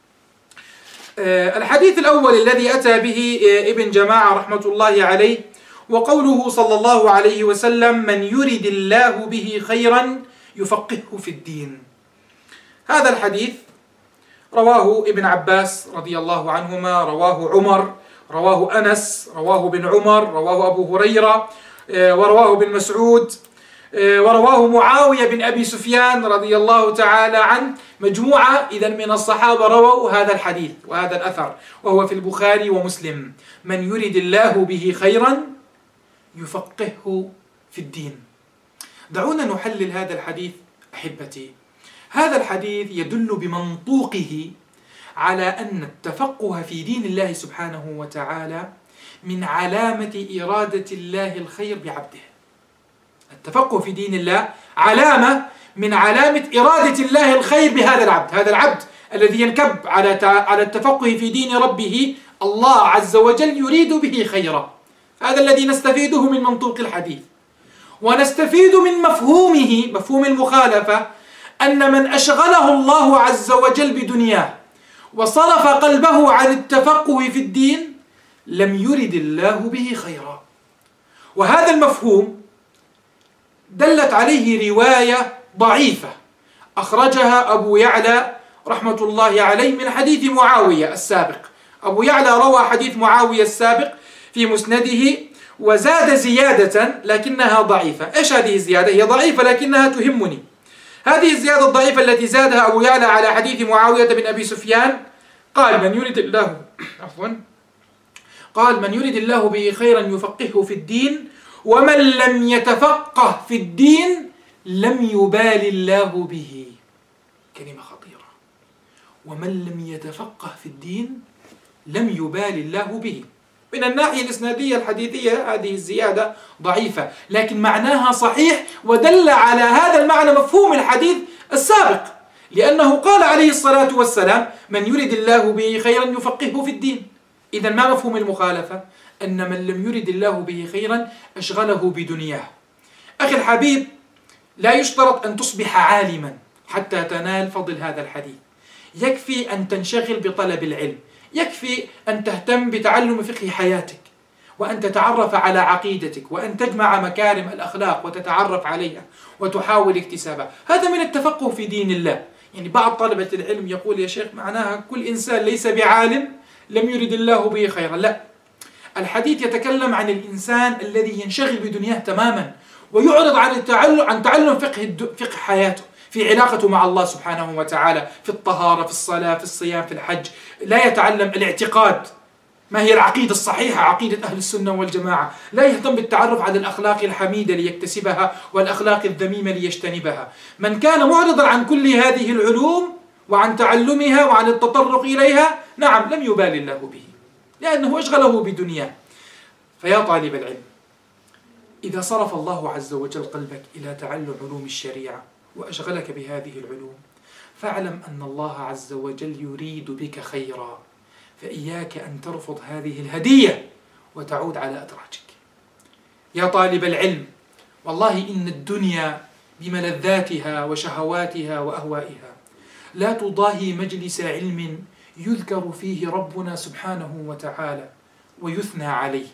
الحديث الأول الذي أتى به ابن جماعة رحمة الله عليه وقوله صلى الله عليه وسلم: من يرد الله به خيرا يفقهه في الدين. هذا الحديث رواه ابن عباس رضي الله عنهما، رواه عمر، رواه أنس، رواه ابن عمر، رواه أبو هريرة، ورواه ابن مسعود، ورواه معاوية بن أبي سفيان رضي الله تعالى عنه. مجموعة إذا من الصحابة رووا هذا الحديث وهذا الأثر، وهو في البخاري ومسلم: من يرد الله به خيرا يفقهه في الدين. دعونا نحلل هذا الحديث أحبتي. هذا الحديث يدل بمنطوقه على أن التفقه في دين الله سبحانه وتعالى من علامة إرادة الله الخير بعبده. التفقه في دين الله علامة من علامة إرادة الله الخير بهذا العبد. هذا العبد الذي ينكب على على التفقه في دين ربه، الله عز وجل يريد به خيرا. هذا الذي نستفيده من منطوق الحديث. ونستفيد من مفهومه، مفهوم المخالفة، أن من أشغله الله عز وجل بدنياه وصرف قلبه عن التفقه في الدين لم يرد الله به خيرا. وهذا المفهوم دلت عليه رواية ضعيفة أخرجها أبو يعلى رحمة الله عليه من حديث معاوية السابق. أبو يعلى روى حديث معاوية السابق في مسنده وزاد زيادة لكنها ضعيفة. إيش هذه الزيادة؟ هي ضعيفة لكنها تهمني. هذه الزيادة الضعيفة التي زادها أبو يعلى على حديث معاوية بن أبي سفيان قال: من يريد الله عفوا قال من يريد الله به خيرا يفقهه في الدين، ومن لم يتفقه في الدين لم يبال الله به. كلمة خطيرة. ومن لم يتفقه في الدين لم يبال الله به. من الناحية الإسنادية الحديثية هذه الزيادة ضعيفة، لكن معناها صحيح، ودل على هذا المعنى مفهوم الحديث السابق، لأنه قال عليه الصلاة والسلام: من يرد الله به خيرا يفقهه في الدين. إذا ما مفهوم المخالفة؟ أن من لم يرد الله به خيرا أشغله بدنياه. أخي الحبيب، لا يشترط أن تصبح عالما حتى تنال فضل هذا الحديث. يكفي أن تنشغل بطلب العلم، يكفي أن تهتم بتعلم فقه حياتك، وأن تتعرف على عقيدتك، وأن تجمع مكارم الأخلاق وتتعرف عليها وتحاول اكتسابها. هذا من التفقه في دين الله. يعني بعض طلبة العلم يقول: يا شيخ، معناها كل إنسان ليس بعالم لم يرد الله به خيرا. لا، الحديث يتكلم عن الإنسان الذي ينشغل بدنياه تماما ويعرض عن التعلم عن تعلم فقه فقه حياته في علاقته مع الله سبحانه وتعالى، في الطهارة، في الصلاة، في الصيام، في الحج. لا يتعلم الاعتقاد، ما هي العقيدة الصحيحة، عقيدة أهل السنة والجماعة. لا يهتم بالتعرف على الأخلاق الحميدة ليكتسبها والأخلاق الذميمة ليجتنبها. من كان معرضا عن كل هذه العلوم وعن تعلمها وعن التطرق إليها، نعم، لم يبال الله به، لأنه أشغله بدنياه. فيا طالب العلم، إذا صرف الله عز وجل قلبك إلى تعلم علوم الشريعة وأشغلك بهذه العلوم، فاعلم أن الله عز وجل يريد بك خيرا، فإياك أن ترفض هذه الهدية وتعود على أدراجك. يا طالب العلم، والله إن الدنيا بملذاتها وشهواتها وأهوائها لا تضاهي مجلس علم يذكر فيه ربنا سبحانه وتعالى ويثنى عليه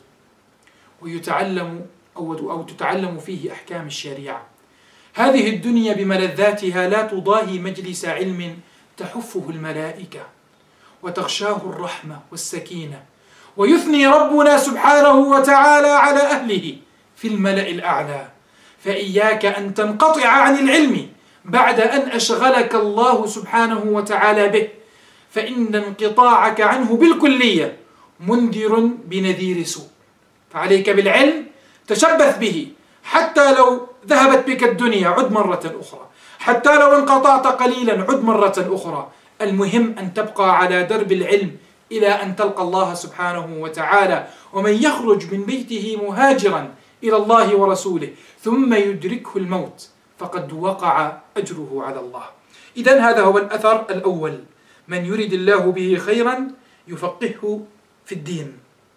ويتعلم أو, أو تتعلم فيه أحكام الشريعة. هذه الدنيا بملذاتها لا تضاهي مجلس علم تحفه الملائكة وتغشاه الرحمة والسكينة، ويثني ربنا سبحانه وتعالى على أهله في الملأ الأعلى. فإياك أن تنقطع عن العلم بعد أن أشغلك الله سبحانه وتعالى به، فإن انقطاعك عنه بالكلية منذر بنذير سوء. فعليك بالعلم، تشبث به، حتى لو ذهبت بك الدنيا عد مرة أخرى، حتى لو انقطعت قليلا عد مرة أخرى. المهم أن تبقى على درب العلم إلى أن تلقى الله سبحانه وتعالى. ومن يخرج من بيته مهاجرا إلى الله ورسوله ثم يدركه الموت فقد وقع أجره على الله. إذن هذا هو الأثر الأول: من يرد الله به خيرا يفقهه في الدين.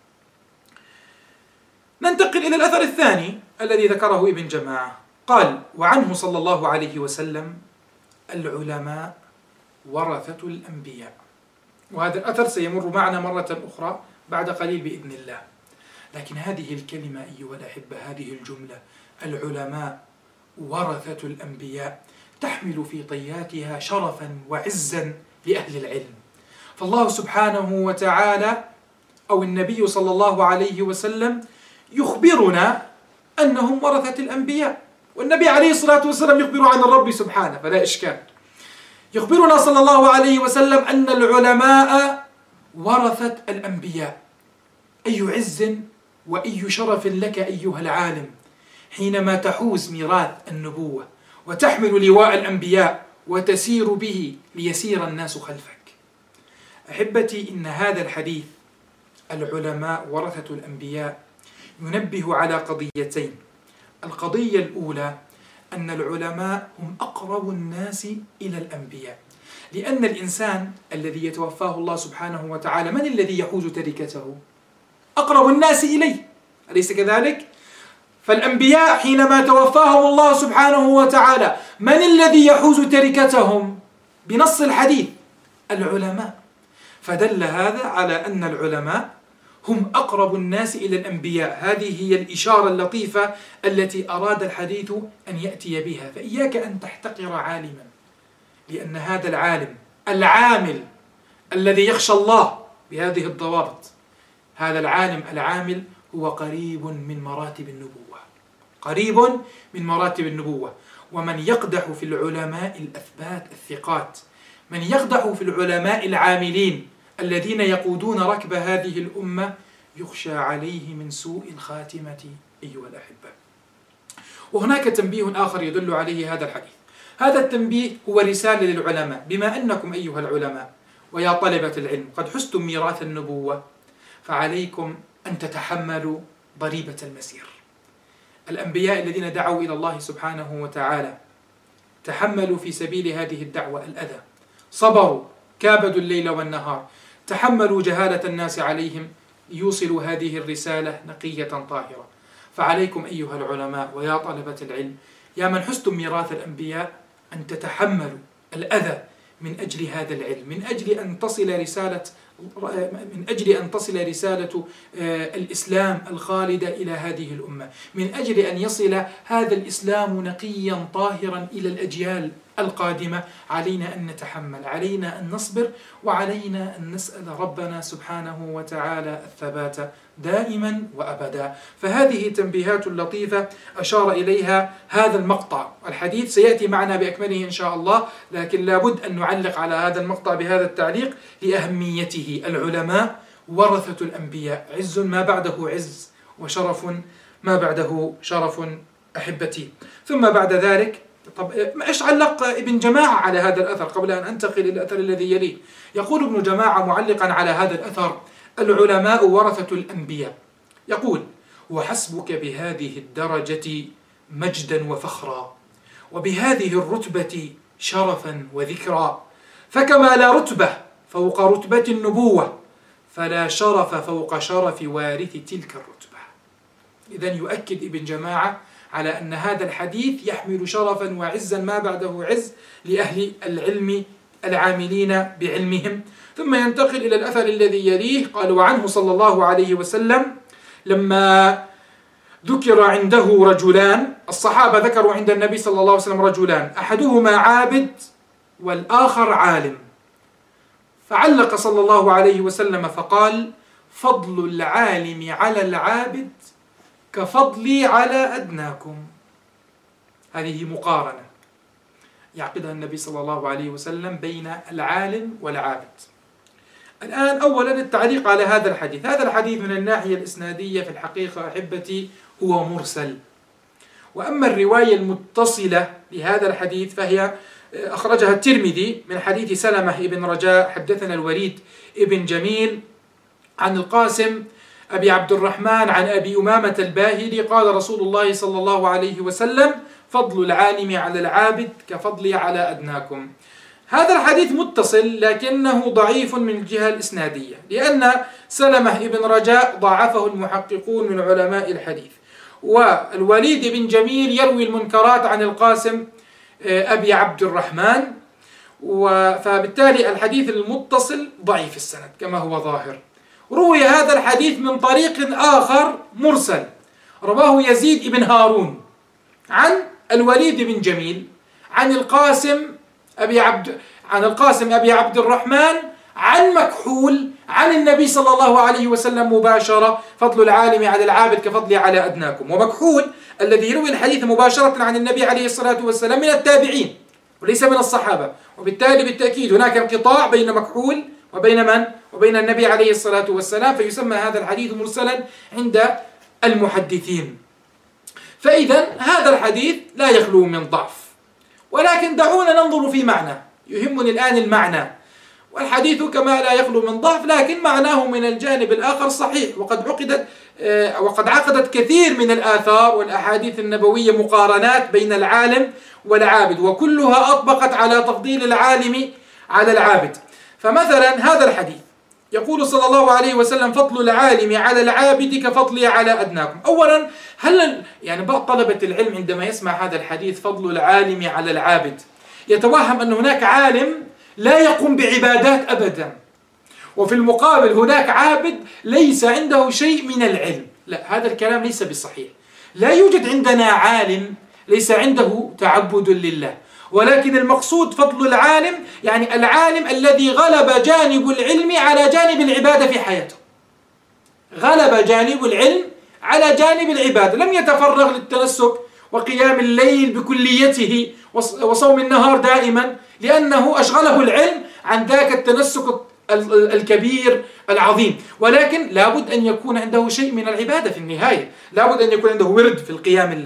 ننتقل إلى الأثر الثاني الذي ذكره ابن جماعة. قال: وعنه صلى الله عليه وسلم: العلماء ورثة الأنبياء. وهذا الأثر سيمر معنا مرة أخرى بعد قليل بإذن الله. لكن هذه الكلمة أيها الأحبة، هذه الجملة العلماء ورثة الأنبياء تحمل في طياتها شرفا وعزا لأهل العلم. فالله سبحانه وتعالى أو النبي صلى الله عليه وسلم يخبرنا أنهم ورثة الأنبياء، والنبي عليه الصلاة والسلام يخبر عن الرب سبحانه، فلا إشكال. يخبرنا صلى الله عليه وسلم أن العلماء ورثة الأنبياء. أي عز وأي شرف لك أيها العالم حينما تحوز ميراث النبوة وتحمل لواء الأنبياء وتسير به ليسير الناس خلفك. أحبتي، إن هذا الحديث العلماء ورثة الأنبياء ينبه على قضيتين. القضية الأولى أن العلماء هم أقرب الناس إلى الأنبياء، لأن الإنسان الذي يتوفاه الله سبحانه وتعالى من الذي يحوز تركته؟ أقرب الناس إليه، أليس كذلك؟ فالأنبياء حينما توفاهم الله سبحانه وتعالى من الذي يحوز تركتهم؟ بنص الحديث العلماء. فدل هذا على أن العلماء هم أقرب الناس إلى الأنبياء. هذه هي الإشارة اللطيفة التي أراد الحديث أن يأتي بها. فإياك أن تحتقر عالما، لأن هذا العالم العامل الذي يخشى الله بهذه الضوابط، هذا العالم العامل هو قريب من مراتب النبوة، قريب من مراتب النبوة. ومن يقدح في العلماء الأثبات الثقات، من يقدح في العلماء العاملين الذين يقودون ركب هذه الأمة، يخشى عليه من سوء الخاتمة أيها الأحبة. وهناك تنبيه آخر يدل عليه هذا الحديث. هذا التنبيه هو رسالة للعلماء، بما أنكم أيها العلماء ويا طلبة العلم قد حزتم ميراث النبوة، فعليكم أن تتحملوا ضريبة المسير. الأنبياء الذين دعوا إلى الله سبحانه وتعالى تحملوا في سبيل هذه الدعوة الأذى، صبروا، كابدوا الليل والنهار، تحملوا جهالة الناس عليهم ليوصلوا هذه الرسالة نقية طاهرة. فعليكم أيها العلماء ويا طلبة العلم يا من حزتم ميراث الأنبياء أن تتحملوا الأذى من أجل هذا العلم، من أجل أن تصل رسالة من أجل أن تصل رسالة الإسلام الخالدة إلى هذه الأمة، من أجل أن يصل هذا الإسلام نقيا طاهرا إلى الأجيال القادمة. علينا أن نتحمل، علينا أن نصبر، وعلينا أن نسأل ربنا سبحانه وتعالى الثبات دائما وأبدا. فهذه تنبيهات لطيفة أشار إليها هذا المقطع. الحديث سيأتي معنا بأكمله إن شاء الله، لكن لابد أن نعلق على هذا المقطع بهذا التعليق لأهميته. العلماء ورثة الأنبياء، عز ما بعده عز، وشرف ما بعده شرف أحبتي. ثم بعد ذلك، طب إيش علق ابن جماعة على هذا الأثر قبل أن أنتقل إلى الأثر الذي يليه؟ يقول ابن جماعة معلقا على هذا الأثر: العلماء ورثة الأنبياء. يقول: وحسبك بهذه الدرجة مجدا وفخرا، وبهذه الرتبة شرفا وذكرا، فكما لا رتبة فوق رتبة النبوة، فلا شرف فوق شرف وارث تلك الرتبة. إذن يؤكد ابن جماعة على أن هذا الحديث يحمل شرفا وعزا ما بعده عز لأهل العلم العاملين بعلمهم. ثم ينتقل إلى الأثر الذي يليه. قال: وعنه صلى الله عليه وسلم لما ذكر عنده رجلان، الصحابة ذكروا عند النبي صلى الله عليه وسلم رجلان، أحدهما عابد والآخر عالم، فعلق صلى الله عليه وسلم فقال: فضل العالم على العابد كفضلي على أدناكم. هذه مقارنة يعقدها النبي صلى الله عليه وسلم بين العالم والعابد. الآن أولا التعليق على هذا الحديث. هذا الحديث من الناحية الإسنادية في الحقيقة أحبتي هو مرسل، وأما الرواية المتصلة لهذا الحديث فهي أخرجها الترمذي من حديث سلمة ابن رجاء حدثنا الوليد ابن جميل عن القاسم أبي عبد الرحمن عن أبي أمامة الباهلي قال رسول الله صلى الله عليه وسلم: فضل العالم على العابد كفضلي على أدناكم. هذا الحديث متصل لكنه ضعيف من الجهة الإسنادية، لأن سلمة ابن رجاء ضاعفه المحققون من علماء الحديث، والوليد بن جميل يروي المنكرات عن القاسم أبي عبد الرحمن، فبالتالي الحديث المتصل ضعيف السند كما هو ظاهر. روي هذا الحديث من طريق آخر مرسل، رواه يزيد بن هارون عن الوليد بن جميل عن القاسم أبي عبد عن القاسم أبي عبد الرحمن عن مكحول عن النبي صلى الله عليه وسلم مباشرة: فضل العالم على العابد كفضلي على أدناكم. ومكحول الذي يروي الحديث مباشرة عن النبي عليه الصلاة والسلام من التابعين وليس من الصحابة، وبالتالي بالتأكيد هناك انقطاع بين مكحول وبين من؟ وبين النبي عليه الصلاة والسلام، فيسمى هذا الحديث مرسلا عند المحدثين. فإذا هذا الحديث لا يخلو من ضعف، ولكن دعونا ننظر في معنى. يهمني الآن المعنى، والحديث كما لا يخلو من ضعف لكن معناه من الجانب الآخر صحيح. وقد عقدت وقد عقدت كثير من الآثار والأحاديث النبوية مقارنات بين العالم والعابد، وكلها أطبقت على تفضيل العالم على العابد. فمثلا هذا الحديث يقول صلى الله عليه وسلم: فضل العالم على العابد كفضلي على أدناكم. أولا، هل يعني بعض طلبة العلم عندما يسمع هذا الحديث فضل العالم على العابد يتوهم أن هناك عالم لا يقوم بعبادات أبدا، وفي المقابل هناك عابد ليس عنده شيء من العلم؟ لا، هذا الكلام ليس بصحيح. لا يوجد عندنا عالم ليس عنده تعبد لله، ولكن المقصود فضل العالم يعني العالم الذي غلب جانب العلم على جانب العبادة في حياته، غلب جانب العلم على جانب العبادة، لم يتفرغ للتنسك وقيام الليل بكليته وصوم النهار دائما، لأنه أشغله العلم عن ذاك التنسك الكبير العظيم. ولكن لابد أن يكون عنده شيء من العبادة في النهاية، لابد أن يكون عنده ورد في القيام الليل،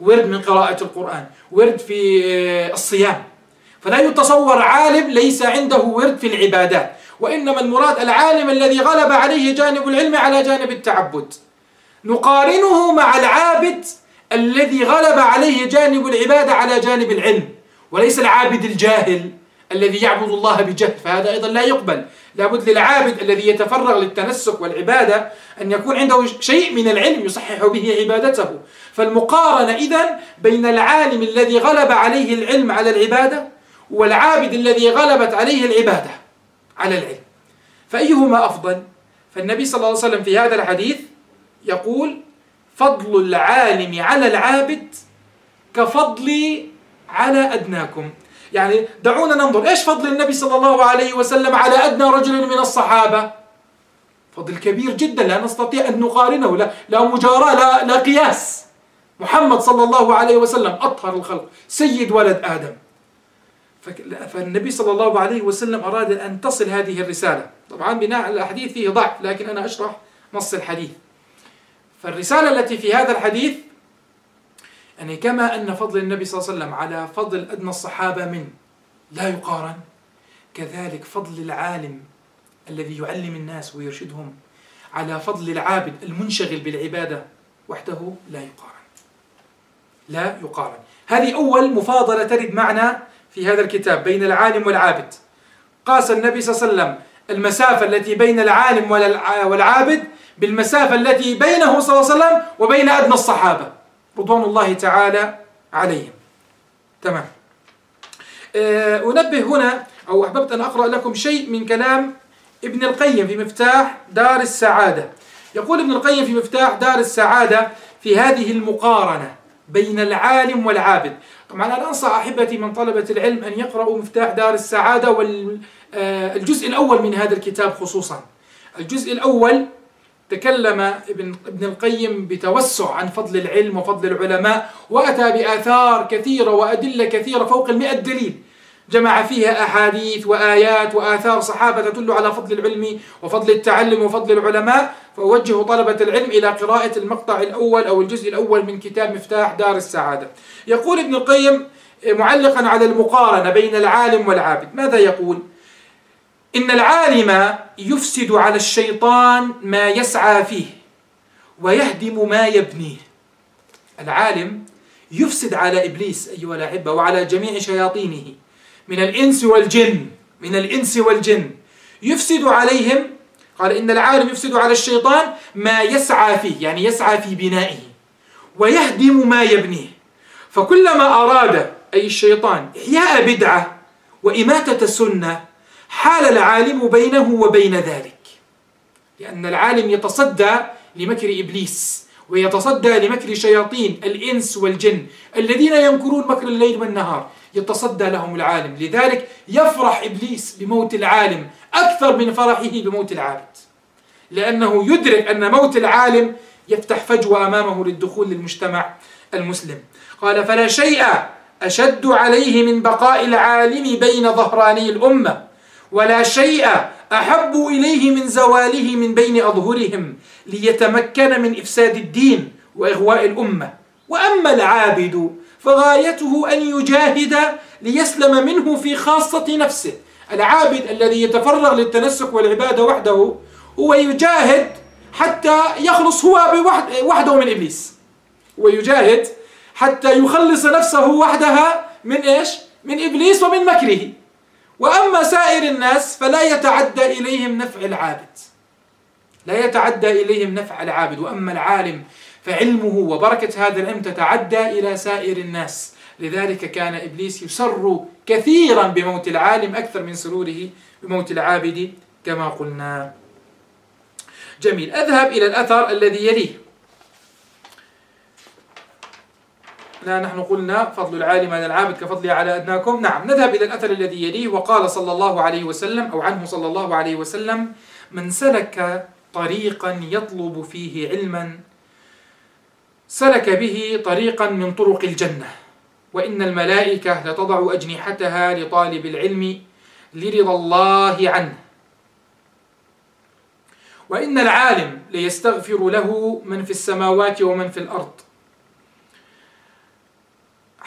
ورد من قراءة القرآن، ورد في الصيام. فلا يتصور عالم ليس عنده ورد في العبادات، وإنما المراد العالم الذي غلب عليه جانب العلم على جانب التعبد. نقارنه مع العابد الذي غلب عليه جانب العبادة على جانب العلم، وليس العابد الجاهل الذي يعبد الله بجهل، فهذا أيضا لا يقبل. لابد للعابد الذي يتفرغ للتنسك والعبادة أن يكون عنده شيء من العلم يصحح به عبادته. فالمقارنة إذن بين العالم الذي غلب عليه العلم على العبادة والعابد الذي غلبت عليه العبادة على العلم، فأيهما أفضل؟ فالنبي صلى الله عليه وسلم في هذا الحديث يقول: فضل العالم على العابد كفضلي على أدناكم. يعني دعونا ننظر إيش فضل النبي صلى الله عليه وسلم على أدنى رجل من الصحابة. فضل كبير جدا لا نستطيع أن نقارنه، لا, لا مجاراة، لا, لا قياس. محمد صلى الله عليه وسلم أطهر الخلق، سيد ولد آدم. فالنبي صلى الله عليه وسلم أراد أن تصل هذه الرسالة. طبعا بناء على الحديث فيه ضعف، لكن أنا أشرح نص الحديث. فالرسالة التي في هذا الحديث يعني كما أن فضل النبي صلى الله عليه وسلم على فضل أدنى الصحابة من لا يقارن، كذلك فضل العالم الذي يعلم الناس ويرشدهم على فضل العابد المنشغل بالعبادة وحده لا يقارن. لا يقارن. هذه أول مفاضلة ترد معنا في هذا الكتاب بين العالم والعابد. قاس النبي صلى الله عليه وسلم المسافة التي بين العالم والعابد بالمسافة التي بينه صلى الله عليه وسلم وبين أدنى الصحابة رضوان الله تعالى عليهم. تمام. أنبه هنا أو أحببت أن أقرأ لكم شيء من كلام ابن القيم في مفتاح دار السعادة. يقول ابن القيم في مفتاح دار السعادة في هذه المقارنة بين العالم والعابد. طبعا أنا أنصح أحبتي من طلبة العلم أن يقرأوا مفتاح دار السعادة والجزء الأول من هذا الكتاب خصوصا. الجزء الأول تكلم ابن ابن القيم بتوسع عن فضل العلم وفضل العلماء، وأتى بآثار كثيرة وأدلة كثيرة فوق المئة دليل، جمع فيها أحاديث وآيات وآثار صحابة تدل على فضل العلم وفضل التعلم وفضل العلماء. فأوجه طلبة العلم إلى قراءة المقطع الأول أو الجزء الأول من كتاب مفتاح دار السعادة. يقول ابن القيم معلقا على المقارنة بين العالم والعابد، ماذا يقول؟ إن العالم يفسد على الشيطان ما يسعى فيه ويهدم ما يبنيه. العالم يفسد على إبليس أيها الأحبة وعلى جميع شياطينه من الإنس والجن من الإنس والجن يفسد عليهم. قال إن العالم يفسد على الشيطان ما يسعى فيه، يعني يسعى في بنائه، ويهدم ما يبنيه. فكلما أراد أي الشيطان إحياء بدعة وإماتة سنة حال العالم بينه وبين ذلك، لأن العالم يتصدى لمكر إبليس ويتصدى لمكر شياطين الإنس والجن الذين يمكرون مكر الليل والنهار، يتصدى لهم العالم. لذلك يفرح إبليس بموت العالم أكثر من فرحه بموت العابد، لأنه يدرك أن موت العالم يفتح فجوة أمامه للدخول للمجتمع المسلم. قال فلا شيء أشد عليه من بقاء العالم بين ظهراني الأمة، ولا شيء أحب إليه من زواله من بين أظهرهم ليتمكن من إفساد الدين وإغواء الأمة. وأما العابد فغايته أن يجاهد ليسلم منه في خاصة نفسه. العابد الذي يتفرغ للتنسك والعبادة وحده هو يجاهد حتى يخلص هو وحده من إبليس، ويجاهد حتى يخلص نفسه وحدها من إيش؟ من إبليس ومن مكره. وأما سائر الناس فلا يتعدى إليهم نفع العابد، لا يتعدى إليهم نفع العابد. وأما العالم فعلمه وبركة هذا العلم تتعدى إلى سائر الناس. لذلك كان إبليس يسر كثيرا بموت العالم أكثر من سروره بموت العابد كما قلنا. جميل. أذهب إلى الأثر الذي يليه. لا نحن قلنا فضل العالم على العابد كفضله على أدناكم. نعم، نذهب إلى الأثر الذي يليه. وقال صلى الله عليه وسلم أو عنه صلى الله عليه وسلم: من سلك طريقا يطلب فيه علما سلك به طريقا من طرق الجنة، وإن الملائكة لتضع أجنحتها لطالب العلم لرضا الله عنه، وإن العالم ليستغفر له من في السماوات ومن في الأرض.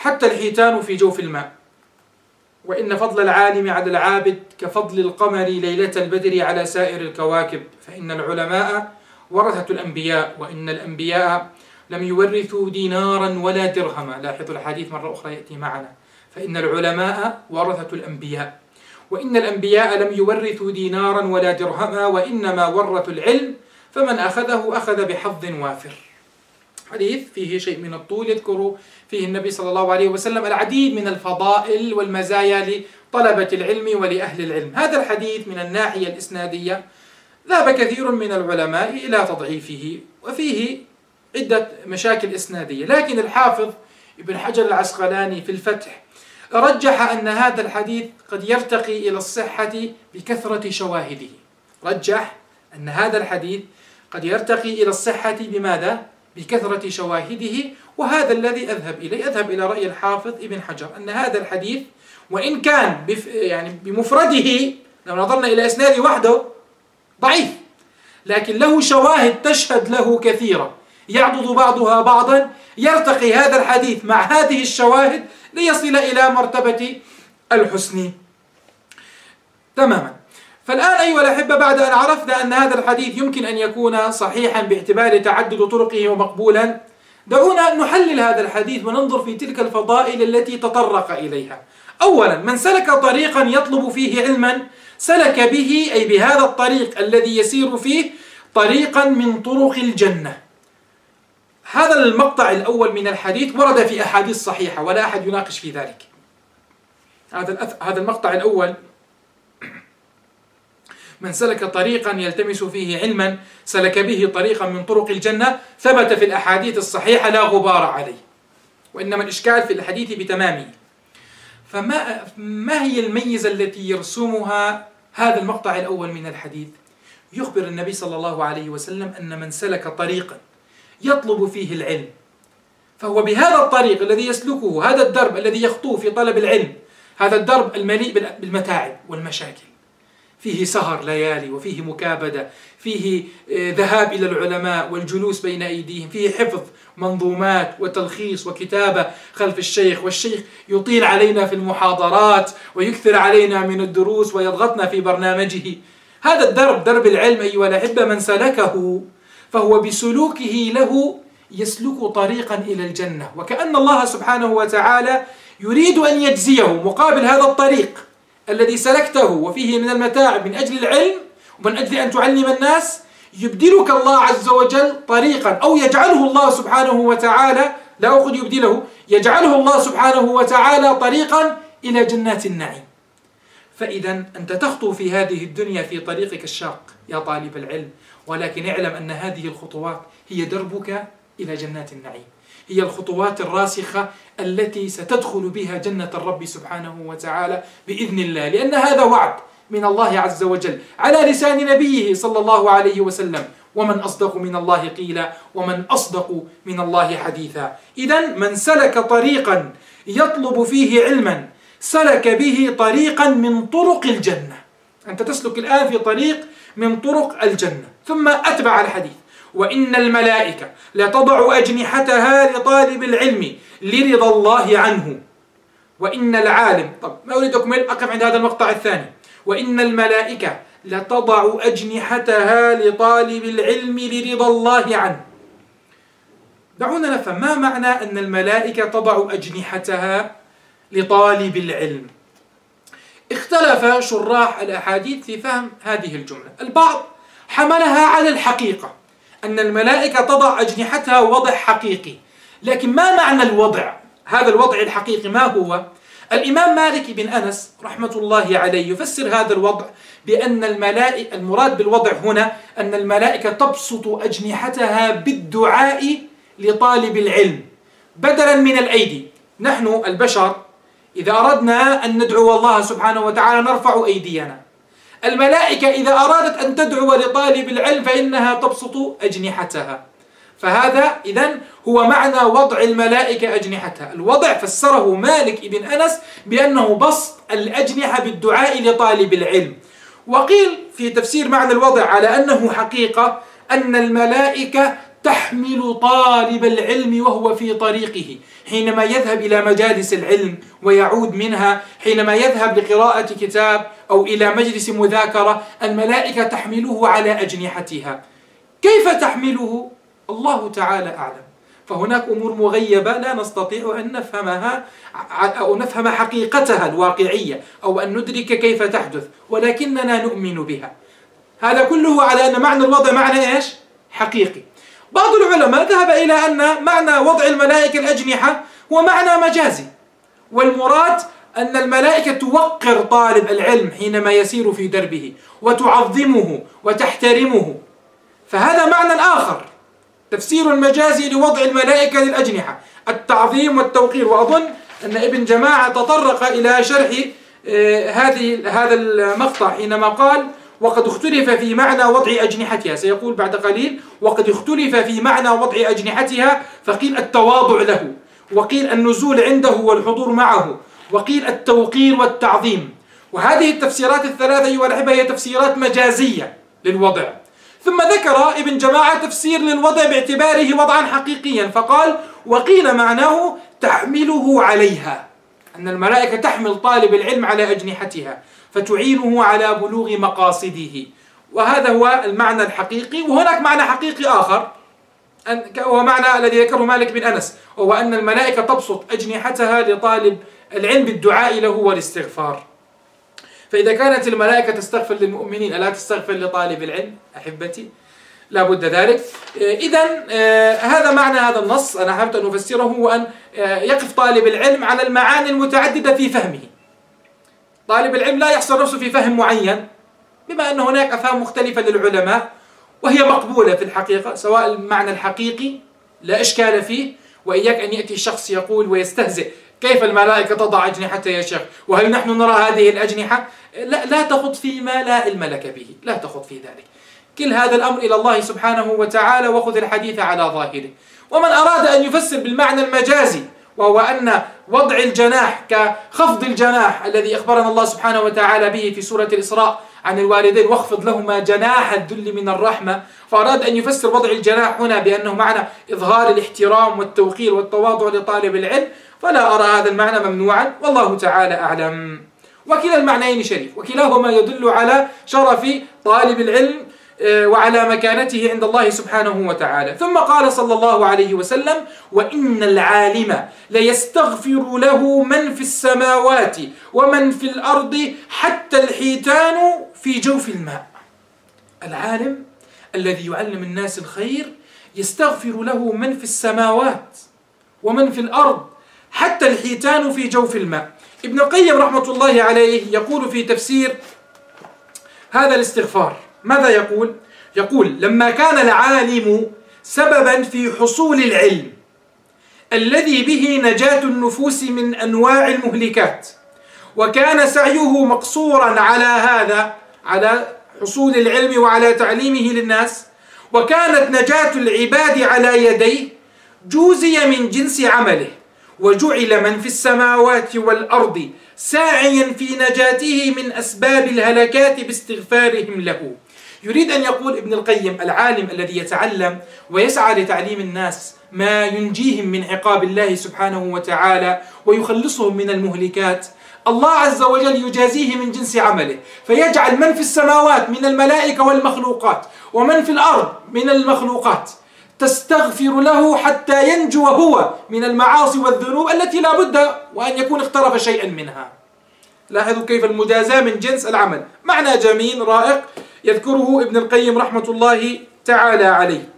حتى الحيتان في جوف الماء. وإن فضل العالم على العابد كفضل القمر ليلة البدر على سائر الكواكب، فإن العلماء ورثة الأنبياء، وإن الأنبياء لم يورثوا دينارا ولا درهما. لاحظوا الحديث مرة أخرى يأتي معنا، فإن العلماء ورثة الأنبياء، وإن الأنبياء لم يورثوا دينارا ولا درهما، وإنما ورثوا العلم، فمن أخذه أخذ بحظ وافر. حديث فيه شيء من الطول، يذكر فيه النبي صلى الله عليه وسلم العديد من الفضائل والمزايا لطلبة العلم ولأهل العلم. هذا الحديث من الناحية الإسنادية ذهب كثير من العلماء إلى تضعيفه، وفيه عدة مشاكل إسنادية، لكن الحافظ ابن حجر العسقلاني في الفتح رجح أن هذا الحديث قد يرتقي إلى الصحة بكثرة شواهده. رجح أن هذا الحديث قد يرتقي إلى الصحة بماذا؟ بكثرة شواهده، وهذا الذي أذهب إليه. أذهب إلى رأي الحافظ ابن حجر أن هذا الحديث وإن كان بف يعني بمفرده لو نظرنا إلى إسناده وحده ضعيف، لكن له شواهد تشهد له كثيرة يعضد بعضها بعضا، يرتقي هذا الحديث مع هذه الشواهد ليصل إلى مرتبة الحسن تماما. فالآن أيها الأحبة، بعد أن عرفنا أن هذا الحديث يمكن أن يكون صحيحا باعتبار تعدد طرقه ومقبولا، دعونا نحلل هذا الحديث وننظر في تلك الفضائل التي تطرق إليها. أولا، من سلك طريقا يطلب فيه علما سلك به، أي بهذا الطريق الذي يسير فيه، طريقا من طرق الجنة. هذا المقطع الأول من الحديث ورد في أحاديث صحيحة ولا أحد يناقش في ذلك. هذا هذا المقطع الأول، من سلك طريقا يلتمس فيه علما سلك به طريقا من طرق الجنة، ثبت في الأحاديث الصحيحة لا غبار عليه، وإنما الإشكال في الحديث بتمامه. فما ما هي الميزة التي يرسمها هذا المقطع الأول من الحديث؟ يخبر النبي صلى الله عليه وسلم أن من سلك طريقا يطلب فيه العلم، فهو بهذا الطريق الذي يسلكه، هذا الدرب الذي يخطوه في طلب العلم، هذا الدرب المليء بالمتاعب والمشاكل، فيه سهر ليالي، وفيه مكابدة، فيه ذهاب إلى العلماء والجلوس بين أيديهم، فيه حفظ منظومات وتلخيص وكتابة خلف الشيخ، والشيخ يطيل علينا في المحاضرات ويكثر علينا من الدروس ويضغطنا في برنامجه. هذا الدرب، درب العلم أيها الأحبة، من سلكه فهو بسلوكه له يسلك طريقا إلى الجنة، وكأن الله سبحانه وتعالى يريد أن يجزيه مقابل هذا الطريق الذي سلكته وفيه من المتاعب من أجل العلم ومن أجل أن تعلم الناس، يبدلك الله عز وجل طريقا، أو يجعله الله سبحانه وتعالى، لا أقول يبدله، يجعله الله سبحانه وتعالى طريقا إلى جنات النعيم. فإذا أنت تخطو في هذه الدنيا في طريقك الشاق يا طالب العلم، ولكن اعلم أن هذه الخطوات هي دربك إلى جنات النعيم، هي الخطوات الراسخة التي ستدخل بها جنة الرب سبحانه وتعالى بإذن الله، لأن هذا وعد من الله عز وجل على لسان نبيه صلى الله عليه وسلم: ومن أصدق من الله قيلا ومن أصدق من الله حديثا. إذن من سلك طريقا يطلب فيه علما سلك به طريقا من طرق الجنة. أنت تسلك الآن في طريق من طرق الجنة. ثم أتبع الحديث: وإن الملائكة لتضع أجنحتها لطالب العلم لرضا الله عنه. وإن العالم، طب ما أريد أكمل، أقف عند هذا المقطع الثاني: وإن الملائكة لتضع أجنحتها لطالب العلم لرضا الله عنه. دعونا نفهم ما معنى أن الملائكة تضع أجنحتها لطالب العلم. اختلف شراح الأحاديث في فهم هذه الجملة. البعض حملها على الحقيقة، أن الملائكة تضع أجنحتها وضع حقيقي، لكن ما معنى الوضع؟ هذا الوضع الحقيقي ما هو؟ الإمام مالك بن أنس رحمة الله عليه يفسر هذا الوضع بأن الملائكة، المراد بالوضع هنا أن الملائكة تبسط أجنحتها بالدعاء لطالب العلم بدلا من الأيدي. نحن البشر إذا أردنا أن ندعو الله سبحانه وتعالى نرفع أيدينا، الملائكة إذا أرادت أن تدعو لطالب العلم فإنها تبسط أجنحتها. فهذا إذن هو معنى وضع الملائكة أجنحتها. الوضع فسره مالك بن أنس بأنه بسط الأجنحة بالدعاء لطالب العلم. وقيل في تفسير معنى الوضع على أنه حقيقة أن الملائكة تحمل طالب العلم وهو في طريقه حينما يذهب إلى مجالس العلم ويعود منها، حينما يذهب لقراءة كتاب أو إلى مجلس مذاكرة، الملائكة تحمله على أجنحتها. كيف تحمله؟ الله تعالى أعلم. فهناك أمور مغيبة لا نستطيع أن نفهمها أو نفهم حقيقتها الواقعية أو أن ندرك كيف تحدث، ولكننا نؤمن بها. هذا كله على أن معنى الوضع معنى إيش؟ حقيقي. بعض العلماء ذهب إلى أن معنى وضع الملائكة الأجنحة هو معنى مجازي، والمراد أن الملائكة توقر طالب العلم حينما يسير في دربه وتعظمه وتحترمه، فهذا معنى آخر، تفسير مجازي لوضع الملائكة للأجنحة، التعظيم والتوقير. وأظن أن ابن جماعة تطرق إلى شرح هذه هذا المقطع حينما قال وقد اختلف في معنى وضع أجنحتها، سيقول بعد قليل وقد اختلف في معنى وضع أجنحتها، فقيل التواضع له، وقيل النزول عنده والحضور معه، وقيل التوقير والتعظيم. وهذه التفسيرات الثلاثة أيها الأحبة هي تفسيرات مجازية للوضع. ثم ذكر ابن جماعة تفسير للوضع باعتباره وضعا حقيقيا، فقال وقيل معناه تحمله عليها، أن الملائكة تحمل طالب العلم على أجنحتها فتعينه على بلوغ مقاصده، وهذا هو المعنى الحقيقي. وهناك معنى حقيقي آخر هو معنى الذي ذكره مالك بن أنس، وهو أن الملائكة تبسط أجنحتها لطالب العلم بالدعاء له والاستغفار. فإذا كانت الملائكة تستغفر للمؤمنين ألا تستغفر لطالب العلم أحبتي؟ لا بد ذلك. إذن هذا معنى هذا النص، أنا حابب أن أفسره، هو أن يقف طالب العلم على المعاني المتعددة في فهمه. طالب العلم لا يحصر نفسه في فهم معين، بما أن هناك أفهام مختلفة للعلماء وهي مقبولة في الحقيقة، سواء المعنى الحقيقي لا إشكال فيه، وإياك أن يأتي شخص يقول ويستهزئ كيف الملائكة تضع أجنحتها يا شيخ، وهل نحن نرى هذه الأجنحة؟ لا, لا تخض فيما لا علم لك به، لا تخض في ذلك. كل هذا الأمر إلى الله سبحانه وتعالى، وخذ الحديث على ظاهره. ومن أراد أن يفسر بالمعنى المجازي، وهو أن وضع الجناح كخفض الجناح الذي أخبرنا الله سبحانه وتعالى به في سورة الإسراء عن الوالدين واخفض لهما جناح الذل من الرحمة، فأراد أن يفسر وضع الجناح هنا بأنه معنى إظهار الاحترام والتوقير والتواضع لطالب العلم، فلا أرى هذا المعنى ممنوعا، والله تعالى أعلم. وكلا المعنيين شريف، وكلاهما يدل على شرف طالب العلم وعلى مكانته عند الله سبحانه وتعالى. ثم قال صلى الله عليه وسلم وإن العالم ليستغفر له من في السماوات ومن في الأرض حتى الحيتان في جوف الماء. العالم الذي يعلم الناس الخير يستغفر له من في السماوات ومن في الأرض حتى الحيتان في جوف الماء. ابن القيم رحمة الله عليه يقول في تفسير هذا الاستغفار ماذا يقول؟ يقول لما كان العالم سببا في حصول العلم الذي به نجاة النفوس من أنواع المهلكات، وكان سعيه مقصورا على هذا، على حصول العلم وعلى تعليمه للناس، وكانت نجاة العباد على يديه، جوزي من جنس عمله، وجعل من في السماوات والأرض ساعيا في نجاته من أسباب الهلكات باستغفارهم له. يريد أن يقول ابن القيم العالم الذي يتعلم ويسعى لتعليم الناس ما ينجيهم من عقاب الله سبحانه وتعالى ويخلصهم من المهلكات، الله عز وجل يجازيه من جنس عمله، فيجعل من في السماوات من الملائكة والمخلوقات ومن في الأرض من المخلوقات تستغفر له حتى ينجو هو من المعاصي والذنوب التي لا بد وأن يكون اقترف شيئا منها. لاحظوا كيف المجازاة من جنس العمل، معنى جميل رائق يذكره ابن القيم رحمة الله تعالى عليه.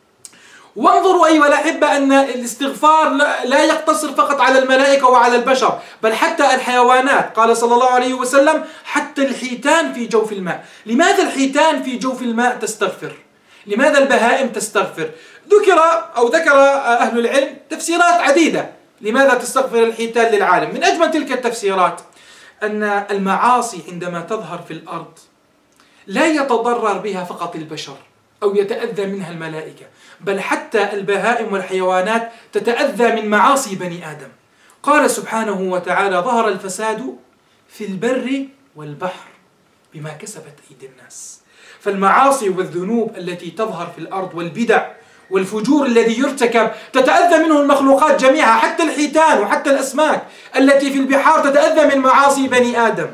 وانظروا أيها الأحبة أن الاستغفار لا يقتصر فقط على الملائكة وعلى البشر، بل حتى الحيوانات. قال صلى الله عليه وسلم حتى الحيتان في جوف الماء. لماذا الحيتان في جوف الماء تستغفر؟ لماذا البهائم تستغفر؟ ذكر أو ذكر أهل العلم تفسيرات عديدة لماذا تستغفر الحيتان للعالم. من أجمل تلك التفسيرات أن المعاصي عندما تظهر في الأرض لا يتضرر بها فقط البشر أو يتأذى منها الملائكة، بل حتى البهائم والحيوانات تتأذى من معاصي بني آدم. قال سبحانه وتعالى ظهر الفساد في البر والبحر بما كسبت أيدي الناس. فالمعاصي والذنوب التي تظهر في الأرض والبدع والفجور الذي يرتكب تتأذى منه المخلوقات جميعها، حتى الحيتان وحتى الأسماك التي في البحار تتأذى من معاصي بني آدم.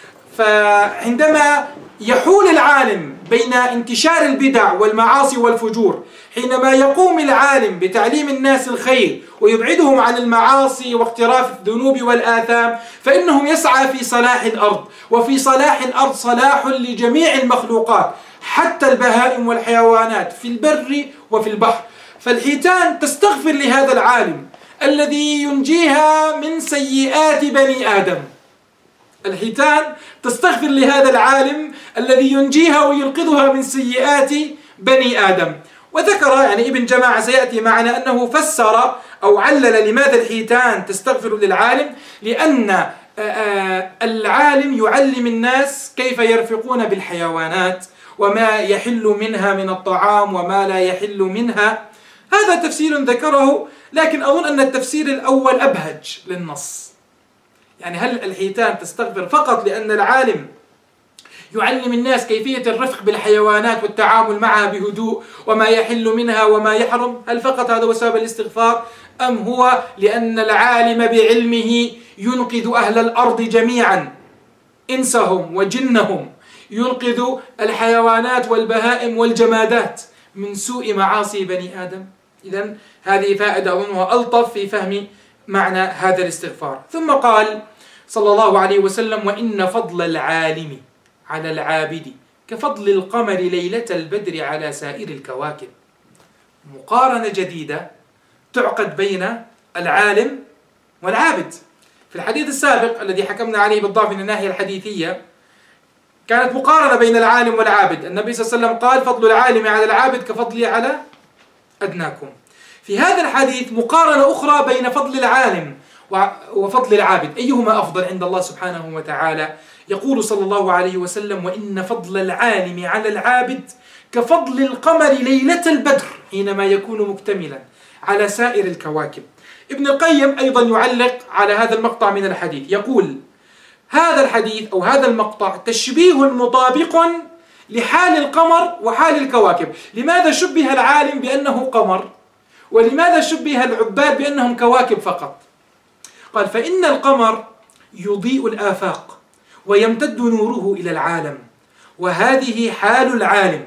فعندما يحول العالم بين انتشار البدع والمعاصي والفجور، حينما يقوم العالم بتعليم الناس الخير ويبعدهم عن المعاصي واقتراف الذنوب والآثام، فإنه يسعى في صلاح الأرض، وفي صلاح الأرض صلاح لجميع المخلوقات حتى البهائم والحيوانات في البر وفي البحر. فالحيتان تستغفر لهذا العالم الذي ينجيها من سيئات بني آدم. الحيتان تستغفر لهذا العالم الذي ينجيها وينقذها من سيئات بني آدم. وذكر يعني ابن جماعة سيأتي معنا أنه فسر أو علل لماذا الحيتان تستغفر للعالم، لأن العالم يعلم الناس كيف يرفقون بالحيوانات وما يحل منها من الطعام وما لا يحل منها. هذا تفسير ذكره، لكن أظن أن التفسير الأول أبهج للنص. يعني هل الحيتان تستغفر فقط لأن العالم يعلم الناس كيفية الرفق بالحيوانات والتعامل معها بهدوء وما يحل منها وما يحرم؟ هل فقط هذا هو سبب الاستغفار، أم هو لأن العالم بعلمه ينقذ أهل الأرض جميعا، إنسهم وجنهم، ينقذ الحيوانات والبهائم والجمادات من سوء معاصي بني آدم؟ إذن هذه فائدة أظنها ألطف في فهم معنى هذا الاستغفار. ثم قال صلى الله عليه وسلم: وإن فضل العالم على العابد كفضل القمر ليلة البدر على سائر الكواكب. مقارنة جديدة تعقد بين العالم والعابد. في الحديث السابق الذي حكمنا عليه بالضعف من الناحية الحديثية كانت مقارنة بين العالم والعابد. النبي صلى الله عليه وسلم قال: فضل العالم على العابد كفضلي على أدناكم. في هذا الحديث مقارنة أخرى بين فضل العالم وفضل العابد، أيهما أفضل عند الله سبحانه وتعالى؟ يقول صلى الله عليه وسلم: وإن فضل العالم على العابد كفضل القمر ليلة البدر حينما يكون مكتملا على سائر الكواكب. ابن القيم أيضا يعلق على هذا المقطع من الحديث، يقول: هذا الحديث أو هذا المقطع تشبيه مطابق لحال القمر وحال الكواكب. لماذا شبه العالم بأنه قمر؟ ولماذا شبه العباد بأنهم كواكب فقط؟ قال: فإن القمر يضيء الآفاق ويمتد نوره إلى العالم، وهذه حال العالم،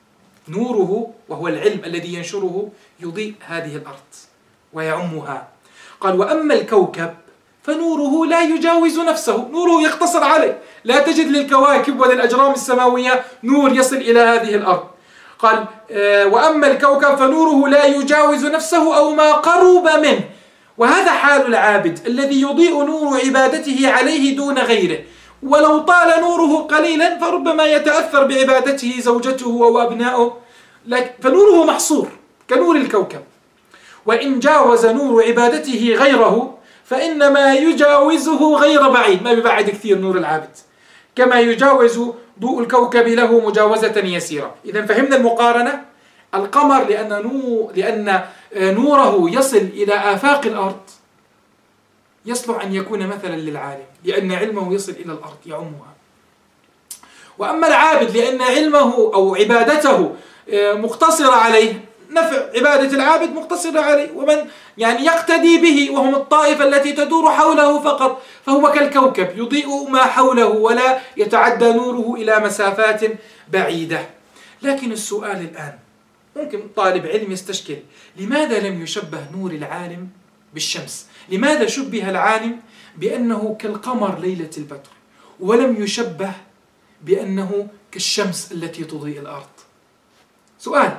نوره وهو العلم الذي ينشره يضيء هذه الأرض ويعمها. قال: وأما الكوكب فنوره لا يجاوز نفسه، نوره يقتصر عليه، لا تجد للكواكب وللأجرام السماوية نور يصل إلى هذه الأرض. قال: وأما الكوكب فنوره لا يجاوز نفسه أو ما قرب منه، وهذا حال العابد الذي يضيء نور عبادته عليه دون غيره، ولو طال نوره قليلا فربما يتأثر بعبادته زوجته أو أبنائه، فنوره محصور كنور الكوكب. وإن جاوز نور عبادته غيره فإنما يجاوزه غير بعيد، ما ببعد كثير نور العابد، كما يجاوز ضوء الكوكب له مجاوزة يسيرة. إذا فهمنا المقارنة. القمر لأن, نور لأن نوره يصل إلى آفاق الأرض يصلح أن يكون مثلا للعالم، لأن علمه يصل إلى الأرض يعمها. وأما العابد لأن علمه أو عبادته مقتصرة عليه، نفع عبادة العابد مقتصرة عليه، ومن يعني يقتدي به وهم الطائفة التي تدور حوله فقط، فهو كالكوكب يضيء ما حوله ولا يتعدى نوره إلى مسافات بعيدة. لكن السؤال الآن ممكن طالب علم يستشكل: لماذا لم يشبه نور العالم بالشمس؟ لماذا شبه العالم بأنه كالقمر ليلة البدر ولم يشبه بأنه كالشمس التي تضيء الأرض؟ سؤال.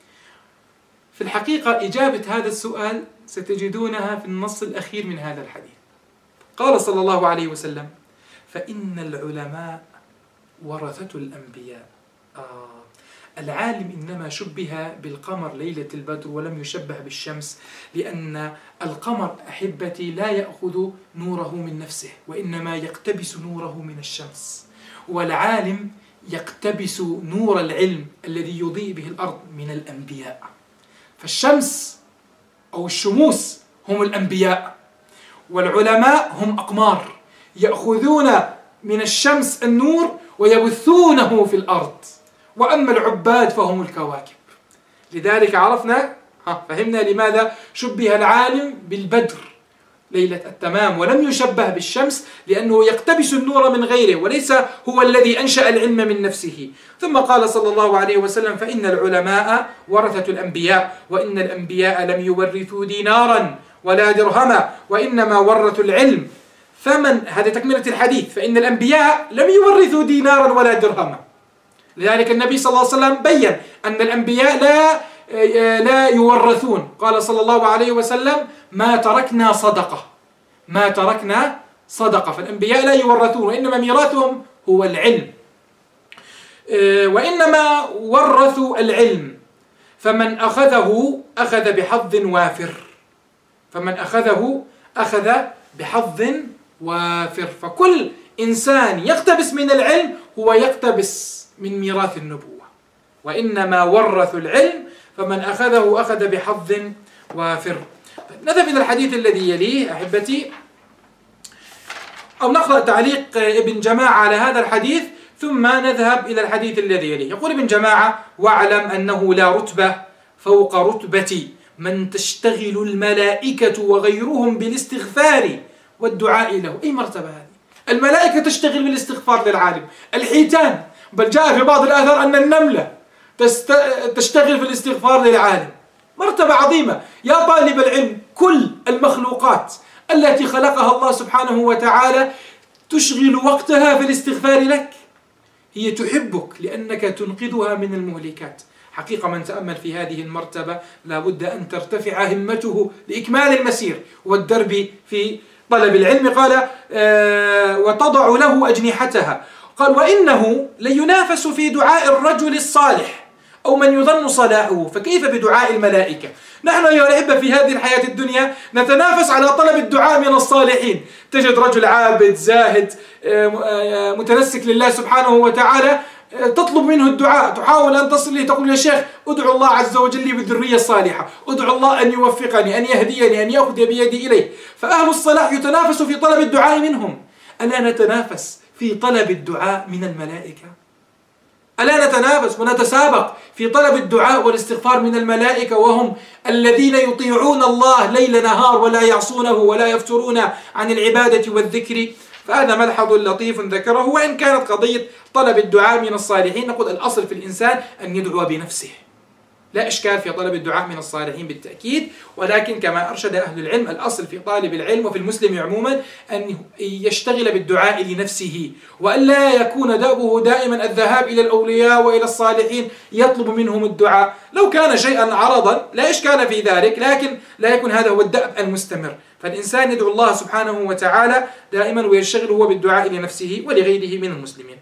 في الحقيقة إجابة هذا السؤال ستجدونها في النص الأخير من هذا الحديث. قال صلى الله عليه وسلم: فإن العلماء ورثة الأنبياء. آه. العالم إنما شبه بالقمر ليلة البدر ولم يشبه بالشمس، لأن القمر أحبتي لا يأخذ نوره من نفسه، وإنما يقتبس نوره من الشمس، والعالم يقتبس نور العلم الذي يضيء به الأرض من الأنبياء. فالشمس أو الشموس هم الأنبياء، والعلماء هم أقمار يأخذون من الشمس النور ويبثونه في الأرض. وأما العباد فهم الكواكب. لذلك عرفنا فهمنا لماذا شبه العالم بالبدر ليلة التمام ولم يشبه بالشمس، لأنه يقتبس النور من غيره وليس هو الذي أنشأ العلم من نفسه. ثم قال صلى الله عليه وسلم: فإن العلماء ورثة الأنبياء، وإن الأنبياء لم يورثوا دينارا ولا درهما وإنما ورثوا العلم. فمن هذه تكملة الحديث، فإن الأنبياء لم يورثوا دينارا ولا درهما. لذلك النبي صلى الله عليه وسلم بيّن أن الأنبياء لا لا يورثون. قال صلى الله عليه وسلم: ما تركنا صدقة، ما تركنا صدقة. فالأنبياء لا يورثون، وإنما ميراثهم هو العلم، وإنما ورثوا العلم. فمن أخذه أخذ بحظ وافر، فمن أخذه أخذ بحظ وافر. فكل إنسان يقتبس من العلم هو يقتبس من ميراث النبوة، وإنما ورثوا العلم فمن أخذه أخذ بحظ وافر. نذهب إلى الحديث الذي يليه أحبتي، أو نقرأ تعليق ابن جماعة على هذا الحديث ثم نذهب إلى الحديث الذي يليه. يقول ابن جماعة: واعلم أنه لا رتبة فوق رتبة من تشتغل الملائكة وغيرهم بالاستغفار والدعاء له. أي مرتبة هذه؟ الملائكة تشتغل بالاستغفار للعالم، الحيتان، بل جاء في بعض الآثار أن النملة تشتغل في الاستغفار للعالم. مرتبة عظيمة. يا طالب العلم، كل المخلوقات التي خلقها الله سبحانه وتعالى تشغل وقتها في الاستغفار لك. هي تحبك لأنك تنقذها من المهلكات. حقيقة من تأمل في هذه المرتبة لابد أن ترتفع همته لإكمال المسير والدرب في طلب العلم. قال: آه وتضع له أجنحتها. قال: وإنه لينافس في دعاء الرجل الصالح أو من يظن صلاحه، فكيف بدعاء الملائكة؟ نحن أيها الأحبة في هذه الحياة الدنيا نتنافس على طلب الدعاء من الصالحين. تجد رجل عابد زاهد متنسك لله سبحانه وتعالى تطلب منه الدعاء، تحاول أن تصل له، تقول: يا شيخ ادعو الله عز وجل بالذرية الصالحة، ادعو الله أن يوفقني، أن يهديني، أن يأخذ بيدي إليه. فأهل الصلاح يتنافس في طلب الدعاء منهم. ألا نتنافس في طلب الدعاء من الملائكة؟ ألا نتنافس ونتسابق في طلب الدعاء والاستغفار من الملائكة، وهم الذين يطيعون الله ليل نهار ولا يعصونه ولا يفترون عن العبادة والذكر؟ فهذا ملحظ لطيف ذكره. وإن كانت قضية طلب الدعاء من الصالحين، نقول الأصل في الإنسان أن يدعو بنفسه، لا إشكال في طلب الدعاء من الصالحين بالتأكيد، ولكن كما أرشد أهل العلم الأصل في طالب العلم وفي المسلم عموما أن يشتغل بالدعاء لنفسه، وألا يكون دأبه دائما الذهاب إلى الأولياء وإلى الصالحين يطلب منهم الدعاء. لو كان شيئا عرضا لا إشكال في ذلك، لكن لا يكون هذا هو الدأب المستمر. فالإنسان يدعو الله سبحانه وتعالى دائما ويشتغل هو بالدعاء لنفسه ولغيره من المسلمين.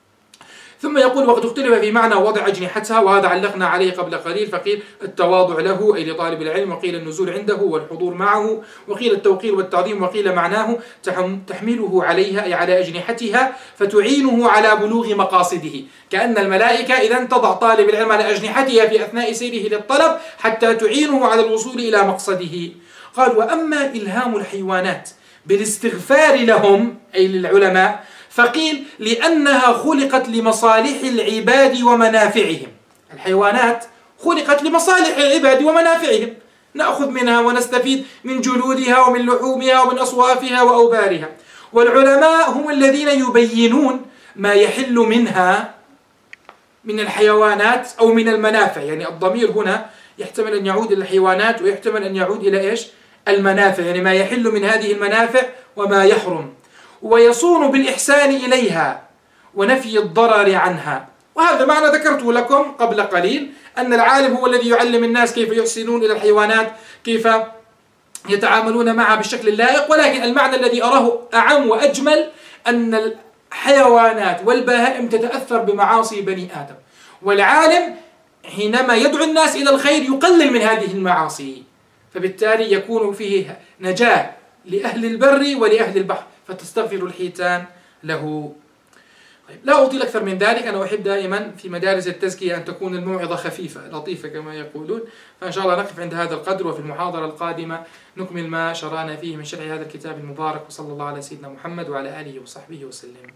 ثم يقول: وقد اختلف في معنى وضع أجنحتها، وهذا علقنا عليه قبل قليل، فقيل التواضع له أي لطالب العلم، وقيل النزول عنده والحضور معه، وقيل التوقير والتعظيم، وقيل معناه تحمله عليها أي على أجنحتها فتعينه على بلوغ مقاصده، كأن الملائكة إذا تضع طالب العلم على أجنحتها في أثناء سيره للطلب حتى تعينه على الوصول إلى مقصده. قال: وأما إلهام الحيوانات بالاستغفار لهم أي للعلماء، فقيل لأنها خلقت لمصالح العباد ومنافعهم. الحيوانات خلقت لمصالح العباد ومنافعهم، نأخذ منها ونستفيد من جلودها ومن لحومها ومن أصوافها وأوبارها. والعلماء هم الذين يبينون ما يحل منها من الحيوانات أو من المنافع. يعني الضمير هنا يحتمل أن يعود إلى الحيوانات ويحتمل أن يعود إلى إيش؟ المنافع، يعني ما يحل من هذه المنافع وما يحرم، ويصون بالإحسان إليها ونفي الضرر عنها. وهذا معنى ذكرته لكم قبل قليل، أن العالم هو الذي يعلم الناس كيف يحسنون إلى الحيوانات، كيف يتعاملون معها بالشكل اللائق. ولكن المعنى الذي أراه أعم وأجمل أن الحيوانات والبهائم تتأثر بمعاصي بني آدم، والعالم حينما يدعو الناس إلى الخير يقلل من هذه المعاصي، فبالتالي يكون فيه نجاة لأهل البر ولأهل البحر، فتستغفر الحيتان له. طيب لا أطيل أكثر من ذلك، أنا أحب دائما في مدارس التزكية أن تكون الموعظة خفيفة لطيفة كما يقولون، فإن شاء الله نقف عند هذا القدر، وفي المحاضرة القادمة نكمل ما شرعنا فيه من شرح هذا الكتاب المبارك. وصلى الله على سيدنا محمد وعلى آله وصحبه وسلم.